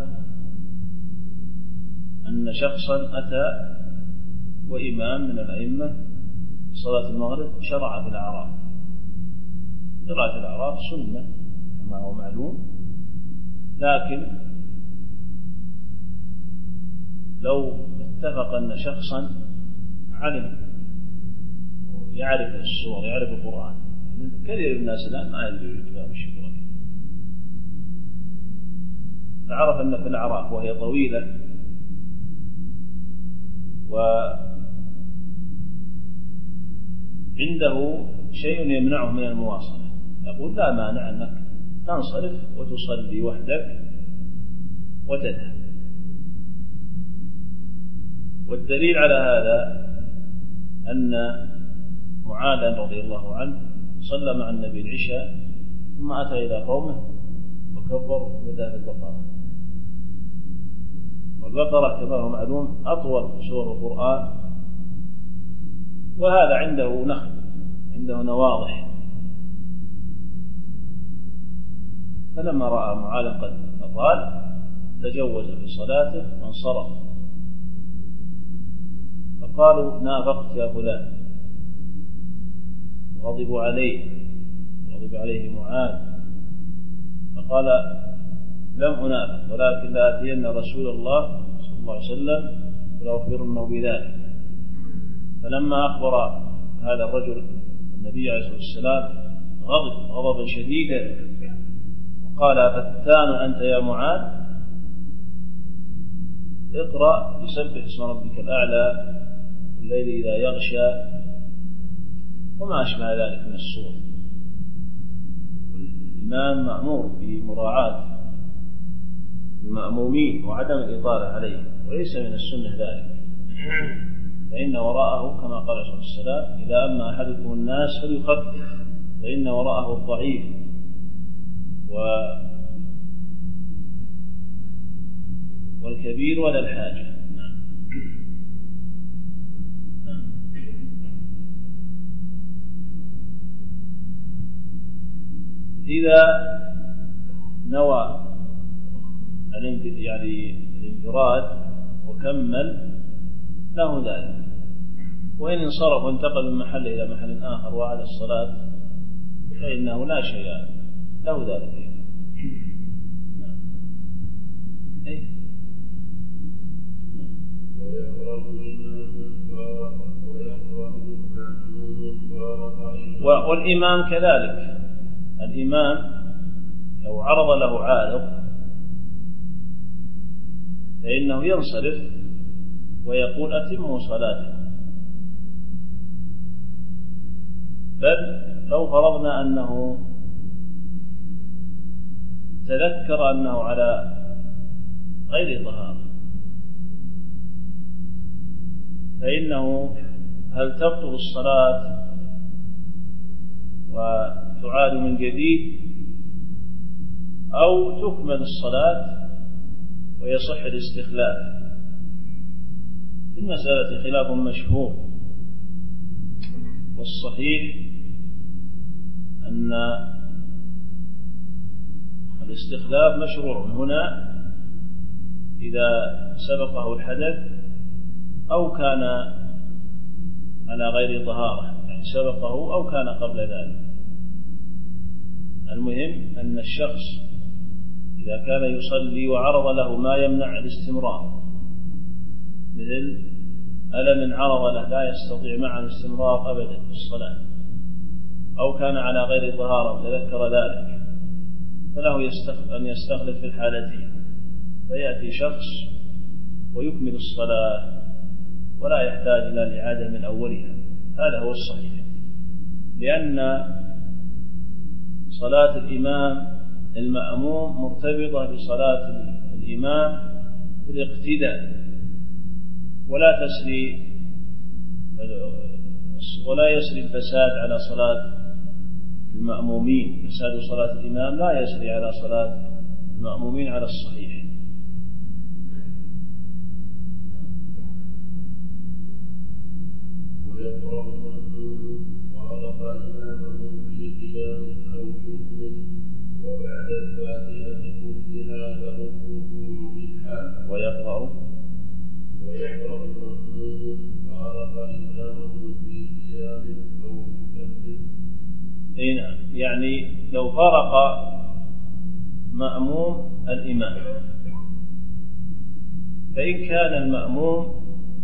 أن شخصا أتى وإمام من الأئمة صلاة المغرب شرع في الأعراف. قراءة الأعراف سنة كما هو معلوم، لكن لو اتفق أن شخصا علم يعرف السور يعرف القرآن، كثير من الناس الآن ما يدري كتاب الشكر، فعرف أن في الأعراف وهي طويلة وعنده شيء يمنعه من المواصلة، يقول لا مانع أنك تنصرف وتصلي وحدك وتذهب. والدليل على هذا أن معاذ رضي الله عنه صلى مع النبي العشاء ثم أتى إلى قومه وكبر وبدأ بالبقرة. والبقرة كما هو معلوم أطول سور القرآن، وهذا عنده نخل، عنده نواضح. فلما رأى معاذ قد أطال تجوز في صلاته وانصرف، فقالوا نافقت يا فلان، غضبوا عليه غضب عليه معاذ، فقال لم أنافق ولكن لآتين رسول الله صلى الله عليه وسلم ولأخبرنه بذلك. فلما أخبر هذا الرجل النبي عليه الصلاة والسلام غضب غضبا شديدا وقال فتان أنت يا معاذ، اقرأ يسبح اسم ربك الأعلى والليل إذا يغشى وما أشبه ذلك من السور. والإمام مأمور بمراعاة المأمومين وعدم الإطالة عليه، وليس من السنة ذلك، فإن وراءه كما قال صلى الله عليه وسلم إذا أما أحدكم الناس فليخفف فإن وراءه الضعيف و والكبير ولا الحاجة. نعم. نعم. إذا نوى يعني الانفراد وكمل له ذلك، وإن انصرف وانتقل من محل إلى محل آخر وعلى الصلاة فإنه لا شيء له ذلك. نعم. أي. والإمام كذلك، الإمام لو عرض له عارض فإنه ينصرف ويقول أتموا صلاته. بل لو فرضنا أنه تذكر أنه على غير طهارة فإنه هل تبطل الصلاة وتعاد من جديد أو تكمل الصلاة ويصح الاستخلاف؟ في المسألة خلاف مشهور، والصحيح أن الاستخلاف مشروع هنا إذا سبقه الحدث أو كان على غير طهارة، يعني سبقه أو كان قبل ذلك. المهم أن الشخص إذا كان يصلي وعرض له ما يمنع الاستمرار، مثل ألم عرض له لا يستطيع معه الاستمرار أبدا في الصلاة، أو كان على غير طهارة وتذكر ذلك، فله أن يستخلف في الحالتين، فيأتي شخص ويكمل الصلاة ولا يحتاج إلى الإعادة من أولها. هذا هو الصحيح، لأن صلاة الإمام المأموم مرتبطة بصلاة الإمام بالاقتداء، ولا تسري ولا يسري الفساد على صلاة المأمومين. فساد صلاة الإمام لا يسري على صلاة المأمومين على الصحيح. ويقرأ من خالف إمامه في قيام أو جنب وبعد الفاتحة كلها له الركوع بالحال. ويقرأ ويقرأ من خالف إمامه في قيام أو جنب. أي نعم، يعني لو فارق مأموم الإمام، فإن كان المأموم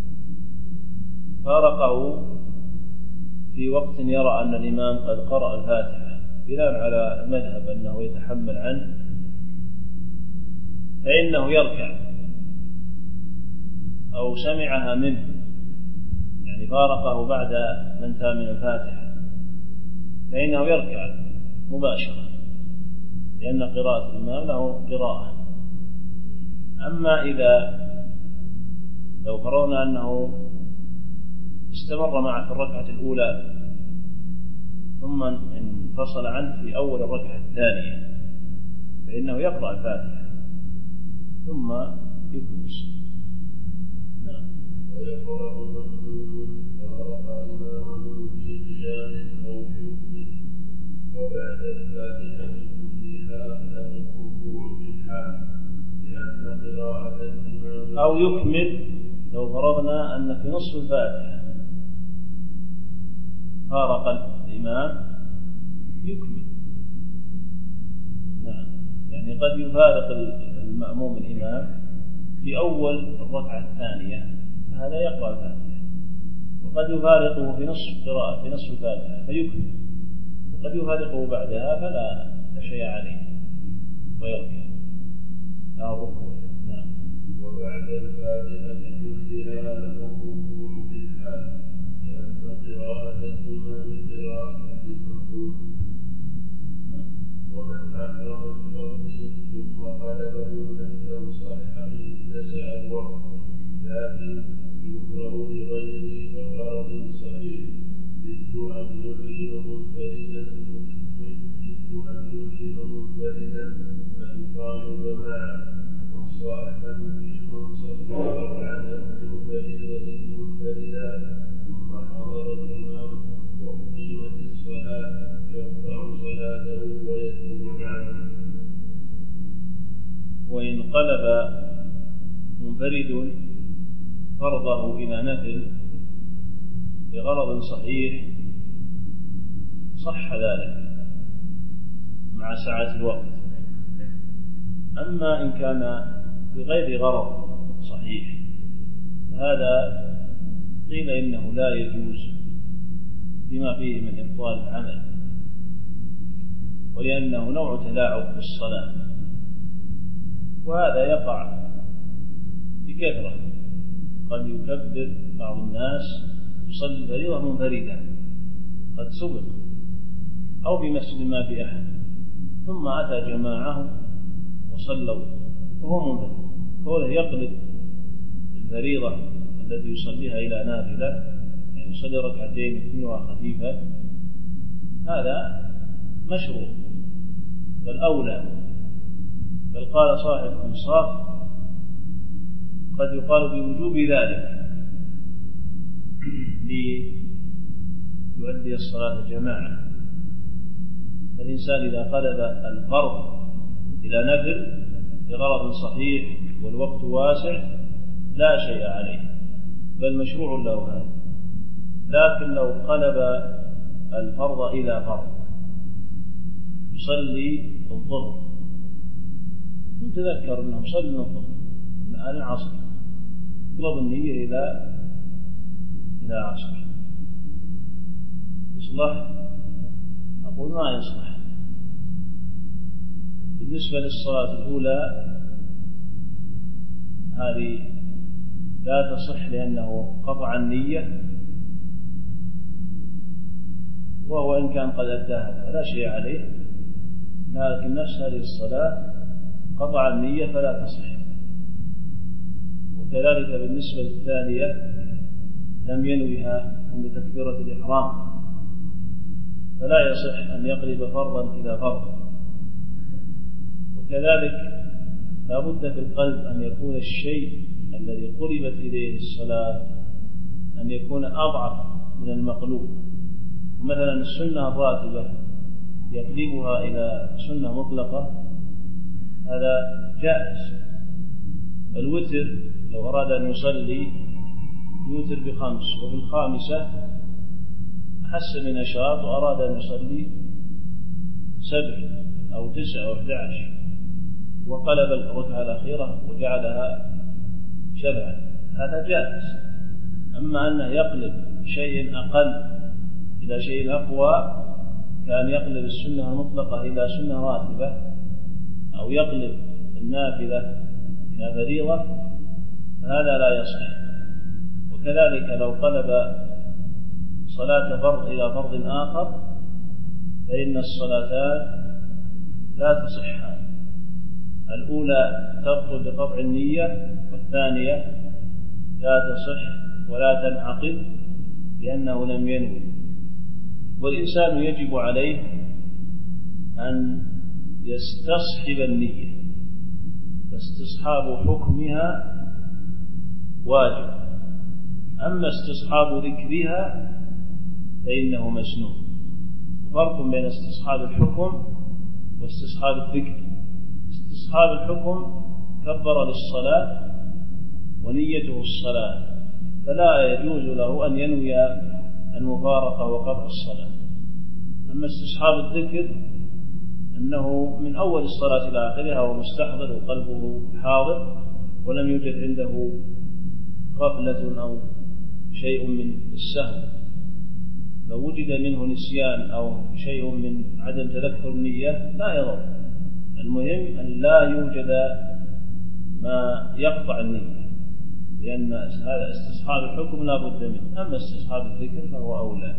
فارقه في وقت يرى أن الإمام قد قرأ الفاتحة بناء على المذهب أنه يتحمل عنه، فإنه يركع، أو سمعها منه يعني فارقه بعد ما انتهى من الفاتحة، فإنه يركع مباشرة، لأن قراءة الإمام له قراءة. أما إذا لو فرضنا أنه استمر معه في الركعة الأولى ثم انفصل عنه في أول الركعة الثانية، فإنه يقرأ الفاتحة ثم يكمل. نعم. ويقرأ من فارق إمامه في قيام أو جنب وبعد الفاتحة كلها له الركوع بالحال، لأن قراءة الإمام أو يكمل. لو فرضنا أن في نصف الفاتحة فارق الإمام يكمل. نعم، يعني قد يفارق المأموم الإمام في أول الركعة الثانية، فهذا يقرأ الفاتحة، وقد يفارقه في نصف قراءة في نصف الفاتحة فيكمل، وقد يفارقه بعدها فلا شيء عليه ويركع لا ركوع. نعم. وبعد الفاتحة كلها له الركوع بالحال، لأن قراءة الإمام قراءة المأموم. ومن أحرم بفرض ثم قلبه نفسه صح إن اتسع الوقت، لكن يكره لغيره كفرض صحيح، مثل أن يحرم منفردا مثل أن يحرم منفردا فيقام جماعة، والصاحب في من صلى ركعة من فريضة منفردا ثم حضر الإمام وأقيمت الصلاة يقطع صلاته ويتوب وإن قلب منفرد فرضه إلى نفل بغرض صحيح صح ذلك مع سعة الوقت. أما إن كان بغير غرض صحيح هذا قيل إنه لا يجوز بما فيه من إبطال العمل، ولأنه نوع تلاعب بالصلاة، وهذا يقع بكثرة. قد يكبر بعض الناس يصلي الفريضة منفردا قد سبق أو بمسجد ما في أحد، ثم أتى جماعة وصلوا وهو منفرد، فهو يقلب الفريضة التي يصليها إلى نافلة، يعني يصلي ركعتين اثنها خفيفة، هذا مشروع بل أولى. بل قال صاحب الإنصاف قد يقال بوجوب ذلك ليؤدي الصلاة جماعة. فالإنسان إذا قلب الفرض إلى نفل بغرض صحيح والوقت واسع لا شيء عليه، بل مشروع له هذا. لكن لو قلب الفرض إلى فرض يصلي الظهر تذكر أنه صلى الظهر من آل العصر، يطلب النية إلى إلى عصر، يصلح؟ أقول ما يصلح. بالنسبة للصلاة الأولى هذه لا تصح لأنه قطع النية، وهو إن كان قد أداها فلا شيء عليه، لكن نفس هذه الصلاة قطع النية فلا تصح. وكذلك بالنسبة للثانية لم ينويها عند تكبيرة الإحرام، فلا يصح أن يقلب فرضا إلى فرض. وكذلك لا بد في القلب أن يكون الشيء الذي قلبت إليه الصلاة أن يكون أضعف من المقلوب. مثلا السنة الراتبة يقلبها إلى سنة مطلقة، هذا جائز. الوتر لو أراد أن يصلي يوتر بخمس، وفي الخامسة أحس من نشاط وأراد أن يصلي سبع أو تسع أو أحد عشر، وقلب الركعة الأخيرة وجعلها شبعا، هذا جائز. أما أنه يقلب شيء أقل إلى شيء أقوى، كان يقلب السنة المطلقة إلى سنة راتبة، أو يقلب النافلة إلى فريضة، هذا لا يصح. وكذلك لو قلب صلاة فرض إلى فرض آخر فإن الصلاتان لا تصحان. الأولى تبطل بقطع النية، والثانية لا تصح ولا تنعقد لأنه لم ينوي. والإنسان يجب عليه أن يستصحب النية، فاستصحاب حكمها واجب، أما استصحاب ذكرها فإنه مسنون. فرق بين استصحاب الحكم واستصحاب الذكر. استصحاب الحكم كبر للصلاة ونيته الصلاة، فلا يجوز له أن ينوي المفارقة وقطع الصلاة. أما استصحاب الذكر أنه من أول الصلاة إلى آخرها ومستحضر وقلبه حاضر ولم يوجد عنده غفلة أو شيء من السهو، لو وجد منه نسيان أو شيء من عدم تذكر النية لا يضر. المهم أن لا يوجد ما يقطع النية، لأن هذا استصحاب الحكم لا بد منه. أما استصحاب الذكر فهو أولى.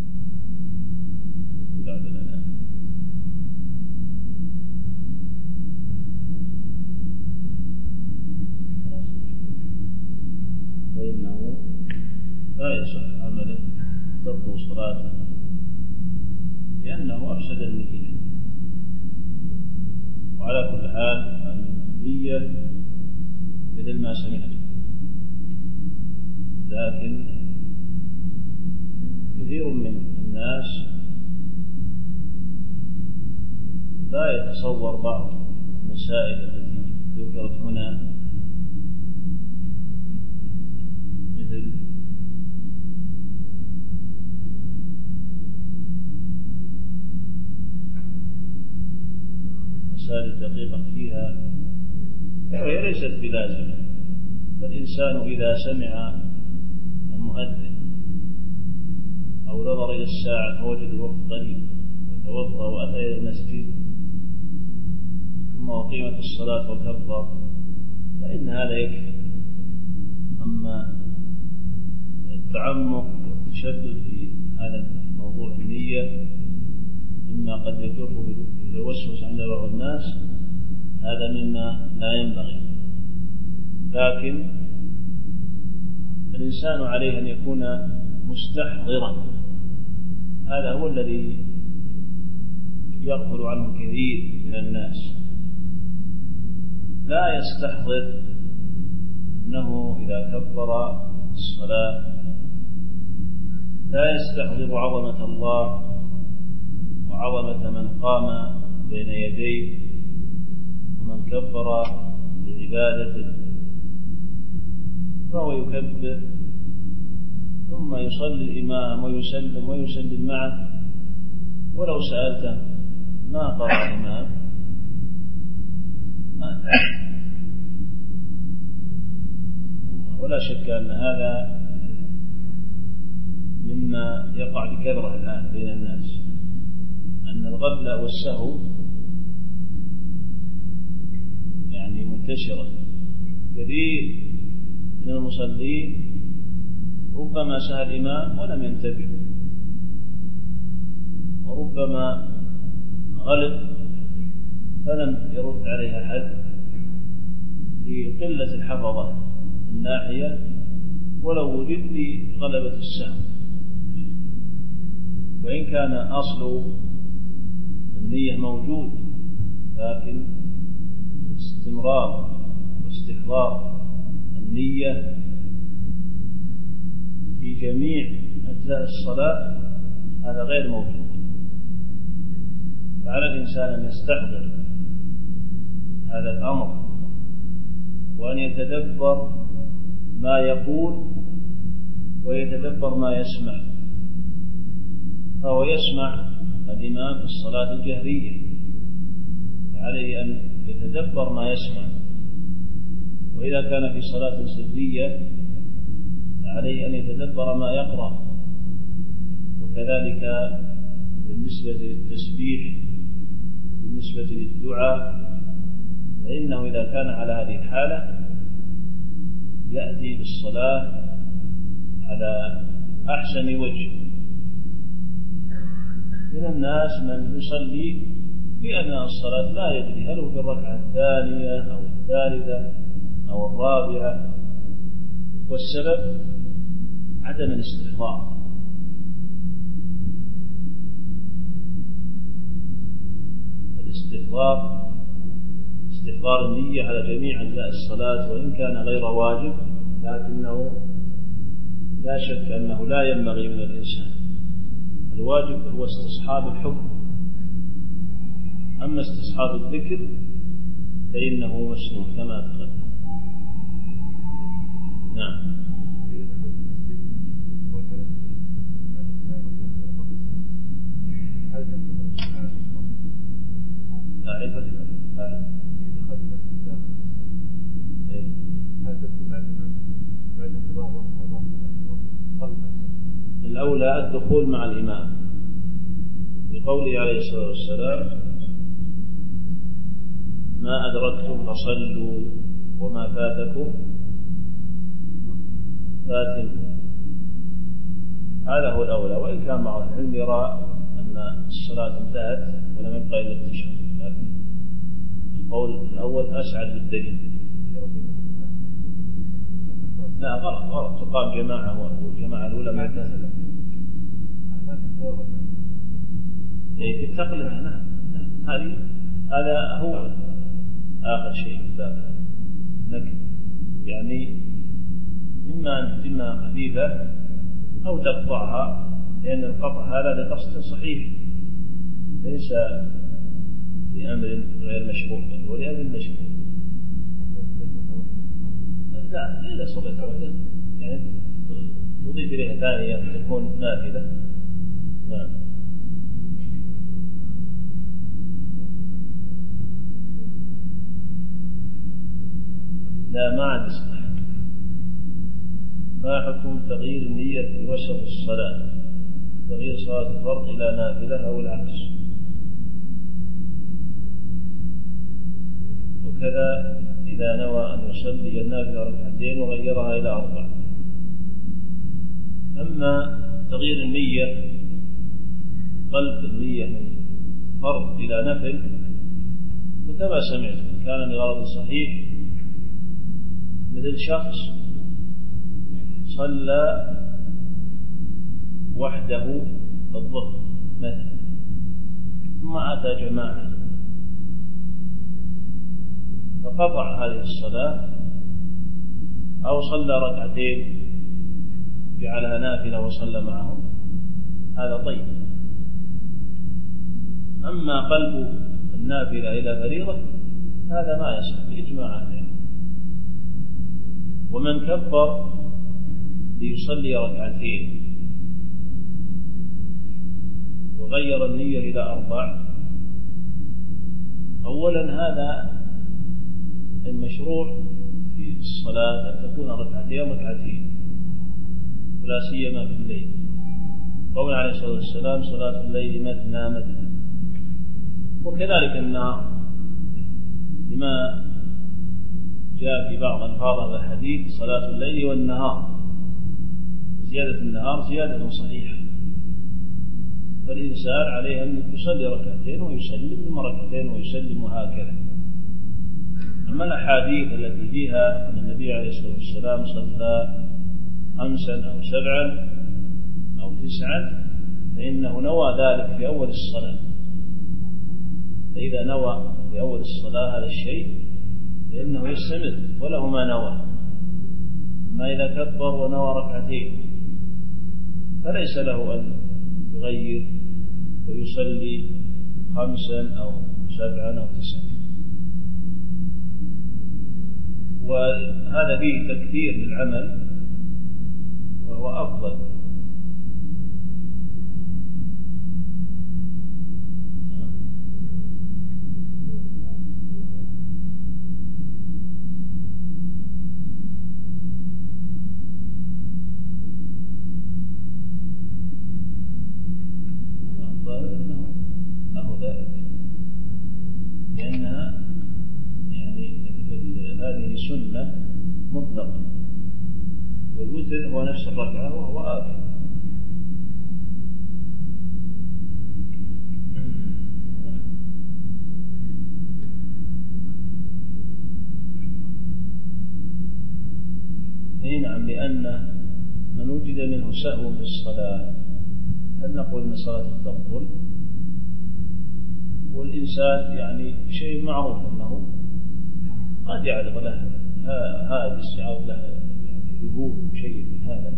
فإنه لا يصح عمله تبطل صلاته لأنه أفسد النية. وعلى كل حال النية مثل ما سمعت، لكن كثير من الناس لا يتصور بعض المسائل التي ذكرت هنا مثل مسائل الدقيقة فيها وهي ليست بلازمة. فالإنسان إذا سمع المؤذن أو نظر إلى الساعة فوجد الوقت قريب وتوضأ وأتى إلى المسجد ثم أقيمت الصلاة وكبر فإن هذا يكفي. أما التعمق والتشدد في هذا موضوع النية مما قد يجر بالوسوس عند بعض الناس هذا مما لا ينبغي. لكن الإنسان عليه أن يكون مستحضرا، هذا هو الذي يغفل عنه كثير من الناس. لا يستحضر أنه إذا كبر الصلاة لا يستحضر عظمة الله وعظمة من قام بين يديه ومن كبر لعبادته، فهو يكبر ثم يصلي الإمام ويسلم ويسلم معه، ولو سألته ما قرأ الإمام ما تعلم. ولا شك أن هذا مما يقع بكثرة الآن بين الناس، أن الغفلة والسهو يعني منتشرة. كثير من المصلين ربما سهى الإمام ولم ينتبه، وربما غلط فلم يرد عليها أحد لقلة الحفظة الناحية، ولو وجد لغلبة السهو. وإن كان أصل النية موجود، لكن استمرار واستحضار النية في جميع أجزاء الصلاة هذا غير موجود. فعلى الإنسان أن يستحضر هذا الأمر وأن يتدبر ما يقول ويتدبر ما يسمع. فهو يسمع الإمام في الصلاة الجهرية، عليه أن يتدبر ما يسمع، وإذا كان في صلاة سرية عليه أن يتدبر ما يقرأ. وكذلك بالنسبة للتسبيح، بالنسبة للدعاء، فإنه إذا كان على هذه الحالة يأتي بالصلاة على أحسن وجه. من الناس من يصلي في أثناء الصلاة لا يدري هل هو في الركعة الثانية أو الثالثة أو الرابعة، والسبب عدم الاستحضار. الاستحضار استحضار النية على جميع أجزاء الصلاة، وإن كان غير واجب لكنه لا شك أنه لا ينبغي من الإنسان. الواجب هو استصحاب الحكم، أما استصحاب الذكر فإنه مسنون كما تقدم. نعم. الأولى الدخول مع الإمام بقوله عليه الصلاة والسلام: ما أدركتم فصلوا وما فاتكم فاتموا. هذا هو الأولى، وإن كان بعض العلم يرى أن الصلاة انتهت ولم يبقى إلا التشهد، لكن القول الأول أسعد بالدليل. لا غلط غلط، تقام جماعة والجماعة الأولى ما انتهت. إيه التقليد. نعم هذه هذا هو آخر شيء ذاك لك، يعني إما أن تتمها خفيفة أو تقطعها، لأن القطع هذا لقصد صحيح ليس لأمر غير مشروع بل هو لأمر مشروع. لا إذا صليت وحدك يعني تضيف إليها ثانية تكون نافلة. نعم. لا ما عاد يصلح. ما حكم تغيير النية في وسط الصلاة؟ تغيير صلاة الفرض إلى نافلة أو العكس؟ وكذا إذا نوى أن يصلي النافلة ركعتين وغيرها إلى أربع. أما تغيير النية قلب النية من فرض إلى نفل فكما سمعت كان لغرض صحيح، مثل شخص صلى وحده الظهر مثلا ثم أتى جماعة فقطع هذه الصلاة أو صلى ركعتين جعلها نافلة وصلى معهم، هذا طيب. أما قلب النافلة إلى فريضة هذا ما يصح بإجماع أهل العلم. ومن كبر ليصلي ركعتين وغير النية إلى أربع، أولا هذا المشروع في الصلاة أن تكون ركعتين ركعتين ولا سيما في الليل. قول عليه الصلاة والسلام صلاة الليل مثنى مثنى. وكذلك النهار لما جاء في بعض ألفاظ هذا الحديث صلاة الليل والنهار، زيادة النهار زيادة صحيحة، فالإنسان عليه أن يصلي ركعتين ويسلم ثم ركعتين ويسلم وهكذا. أما الأحاديث التي فيها أن النبي عليه الصلاة والسلام صلى خمسا أو سبعا أو تسعا فإنه نوى ذلك في أول الصلاة، فإذا نوى في أول الصلاة هذا الشيء فإنه يستمر وله ما نوى. أما إذا كبر ونوى ركعتين فليس له أن يغير ويصلي خمسا أو سبعا أو تسعا. وهذا فيه تكثير للعمل وهو أفضل. لأنها يعني هذه سنة مطلقة، والوتر هو نفس الركعة وهو آخر. اي نعم، لأن من وجد منه سهو في الصلاة هل نقول أن صلاته تبطل؟ والإنسان يعني شيء معروف أنه قد يعرض له هذا يعرض له يعني ذهول شيء من هذا.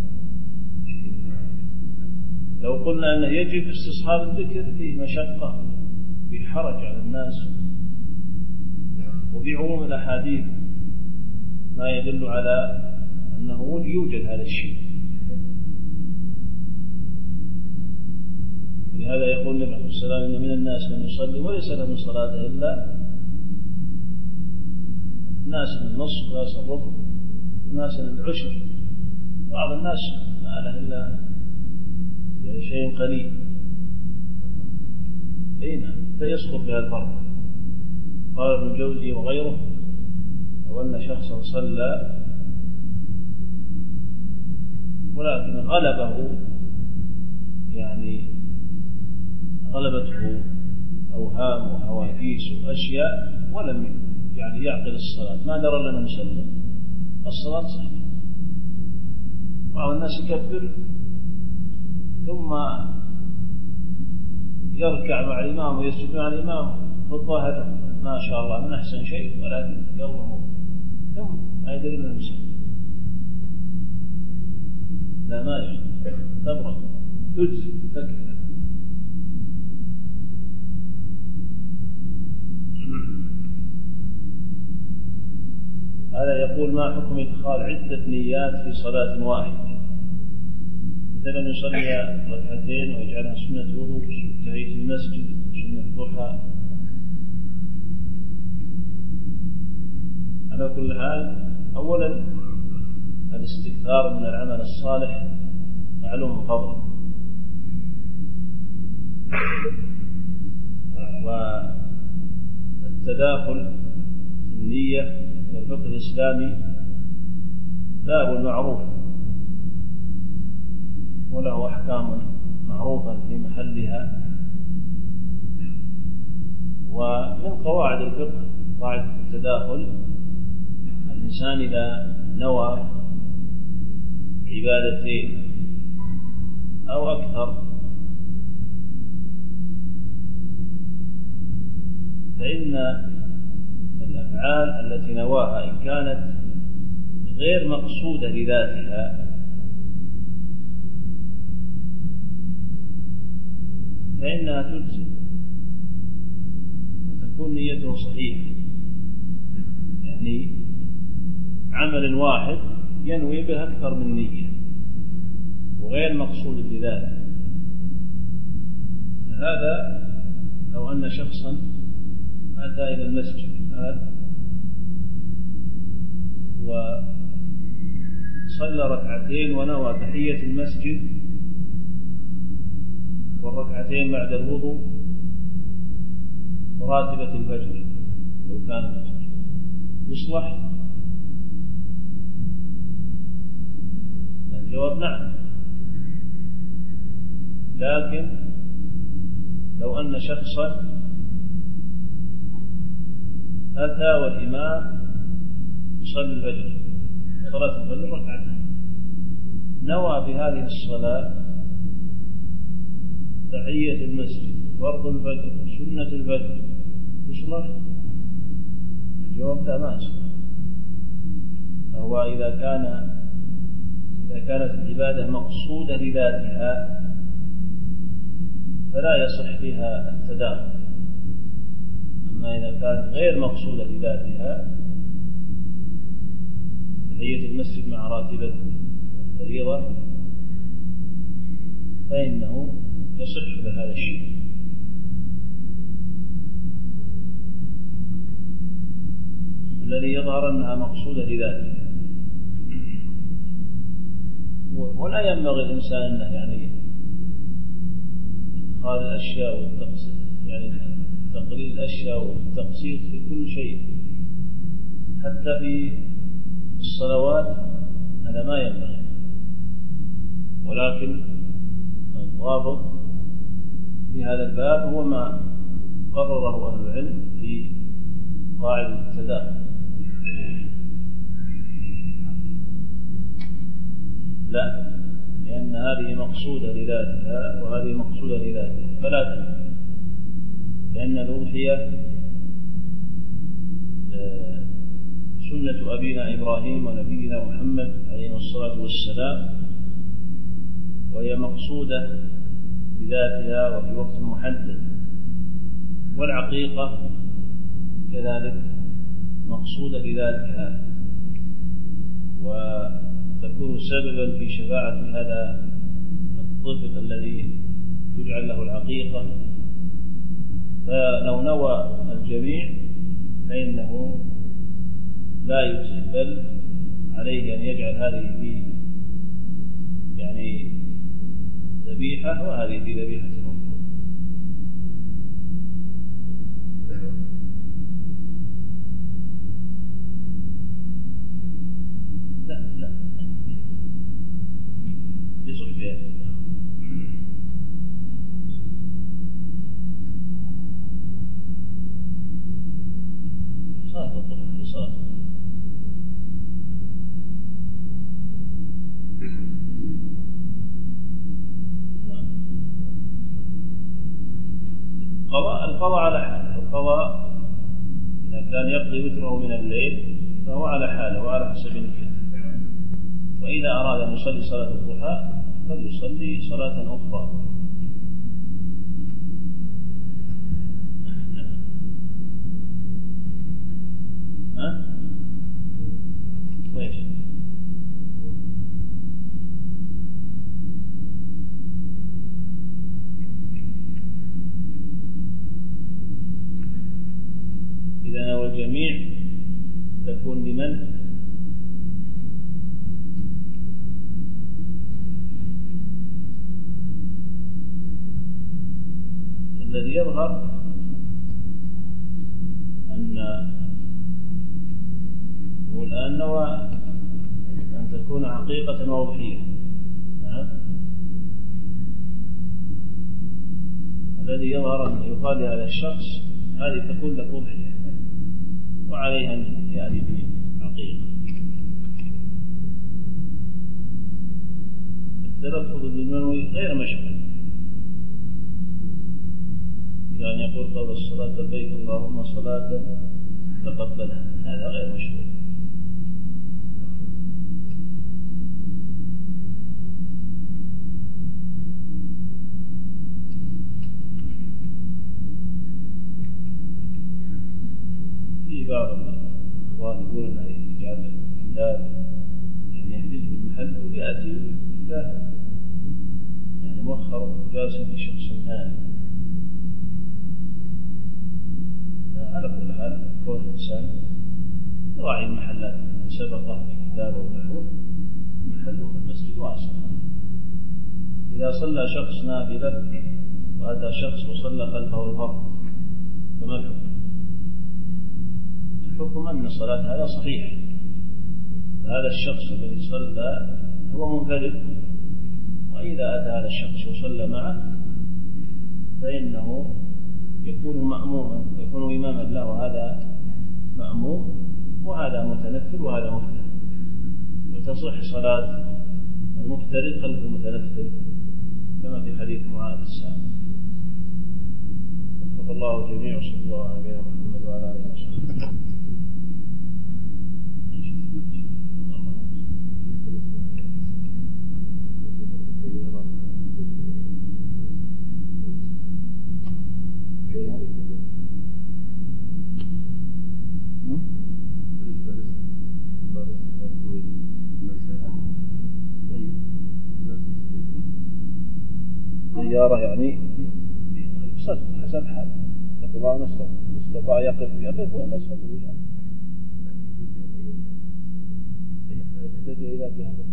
لو قلنا أنه يجب استصحاب الذكر فيه مشقة، فيه حرج على الناس، وفي عموم الأحاديث ما يدل على أنه يوجد هذا الشيء. لهذا يقول النبي عليه الصلاة والسلام إن من الناس من يصلي وليس له من صلاته إلا ناس من النصف وناس من الربع وناس من العشر، بعض الناس ما له إلا يعني شيء قليل. أي نعم، فيسقط بها الفرق. قال ابن الجوزي وغيره لو أن شخصا صلى ولكن غلبه يعني غلبته أوهام وهواجيس وأشياء ولم يعني يعقل الصلاة، ما درى لنا نسلم، الصلاة صحيحة. بعض الناس يكبر ثم يركع مع الإمام ويسجد مع الإمام والظاهر ما شاء الله من أحسن شيء، ولكن يظلمه ثم ما يدري لنا نسلم. لا ما يجب، تبرك تجزي تكفي. هذا يقول ما حكم إدخال عدة نيات في صلاة واحدة؟ مثلا يصلي ركعتين ويجعلها سنة وضوء وتحية المسجد وسنة الضحى. على كل حال، أولا الاستكثار من العمل الصالح معلوم فضله، والتداخل في النية في الفقه الإسلامي باب معروف وله أحكام معروفة في محلها. ومن قواعد الفقه قاعدة التداخل، الإنسان إذا نوى عبادتين أو أكثر فإن الأفعال التي نواها إن كانت غير مقصودة لذاتها فإنها تجزئ وتكون نيته صحيحة. يعني عمل واحد ينوي به أكثر من نية وغير مقصود لذاته. هذا لو أن شخصا أتى إلى المسجد هذا وصلى ركعتين ونوى تحية المسجد والركعتين بعد الوضوء وراتبة الفجر لو كان المسجد يصلح؟ الجواب نعم. لكن لو أن شخصا أتى والإمام يصلي الفجر صلاة الفجر ركعتين نوى بهذه الصلاة تحية المسجد فرض الفجر سنة الفجر يصلح؟ الجواب لا ما يصلح. فهو إذا كان إذا كانت العبادة مقصودة لذاتها فلا يصح بها التداخل. أما إذا كانت غير مقصودة لذاتها تحية المسجد مع راتبة الفريضة فإنه يصح بهذا الشيء. الذي يظهر أنها مقصودة لذاتها. ولا ينبغي الإنسان يعني إدخال الأشياء والتقصير، يعني تقليل الأشياء والتقصير في كل شيء حتى في الصلوات، هذا ما ينبغي. ولكن الضابط في هذا الباب هو ما قرره أهل العلم في قاعدة التداخل. لا، لأن هذه مقصودة لذاتها وهذه مقصودة لذاتها فلا تنفع. لأن الأضحية سنة أبينا إبراهيم ونبينا محمد عليه الصلاة والسلام، وهي مقصودة بذاتها وفي وقت محدد. والعقيقة كذلك مقصودة بذاتها وتكون سببا في شفاعة هذا الطفل الذي تجعل له العقيقة. فلو نوى الجميع فإنه لا يجزي، بل عليه أن يجعل هذه في يعني ذبيحة وهذه في ذبيحة أخرى. لا لا يصح بها. صلاة الطهر صلاة القضاء على حاله. القضاء إذا كان يقضي وتره من الليل فهو على حاله وعلى حسب نيته. وإذا أراد أن يصلي صلاة الضحى فليصلي صلاة أخرى. ها؟ يظهر أن هو الآن نوى أن تكون عقيقة وأضحية. نعم. الذي يظهر أن يقال لهذا الشخص هذه تكون لك أضحية وعليها أن يأتي بعقيقة. التلفظ بالمنوي غير مشروع، يعني يقول قبل الصلاة لبيك اللهم صلاة تقبلها، هذا غير مشروع. في بعض الإخوان يقول أنه يجعل الكتاب يعني يحجز بالمحل ويأتي يعني مؤخر جالس في شخص ثاني. على كل حال كون الإنسان يراعي المحلات من سبقه في كتابه ونحوه، محله في المسجد واسع. إذا صلى شخص نافلة وأتى شخص وصلى خلفه الفرض فما الحكم؟ الحكم أن الصلاة هذا صحيح، هذا الشخص الذي صلى هو منفرد، وإذا أتى هذا الشخص وصلى معه فإنه يكون مأموما، يكون إماما له، وهذا مأموم وهذا متنفل وهذا مفترض، وتصح صلاة المفترض خلف المتنفل كما في حديث معاذ السابق. وفق الله جميع وصلى الله على نبينا محمد وعلى آله وصحبه. سيارة يعني صد حسب حاله، يقضى نصر استطاع يقف يقف ولا يصد وياه.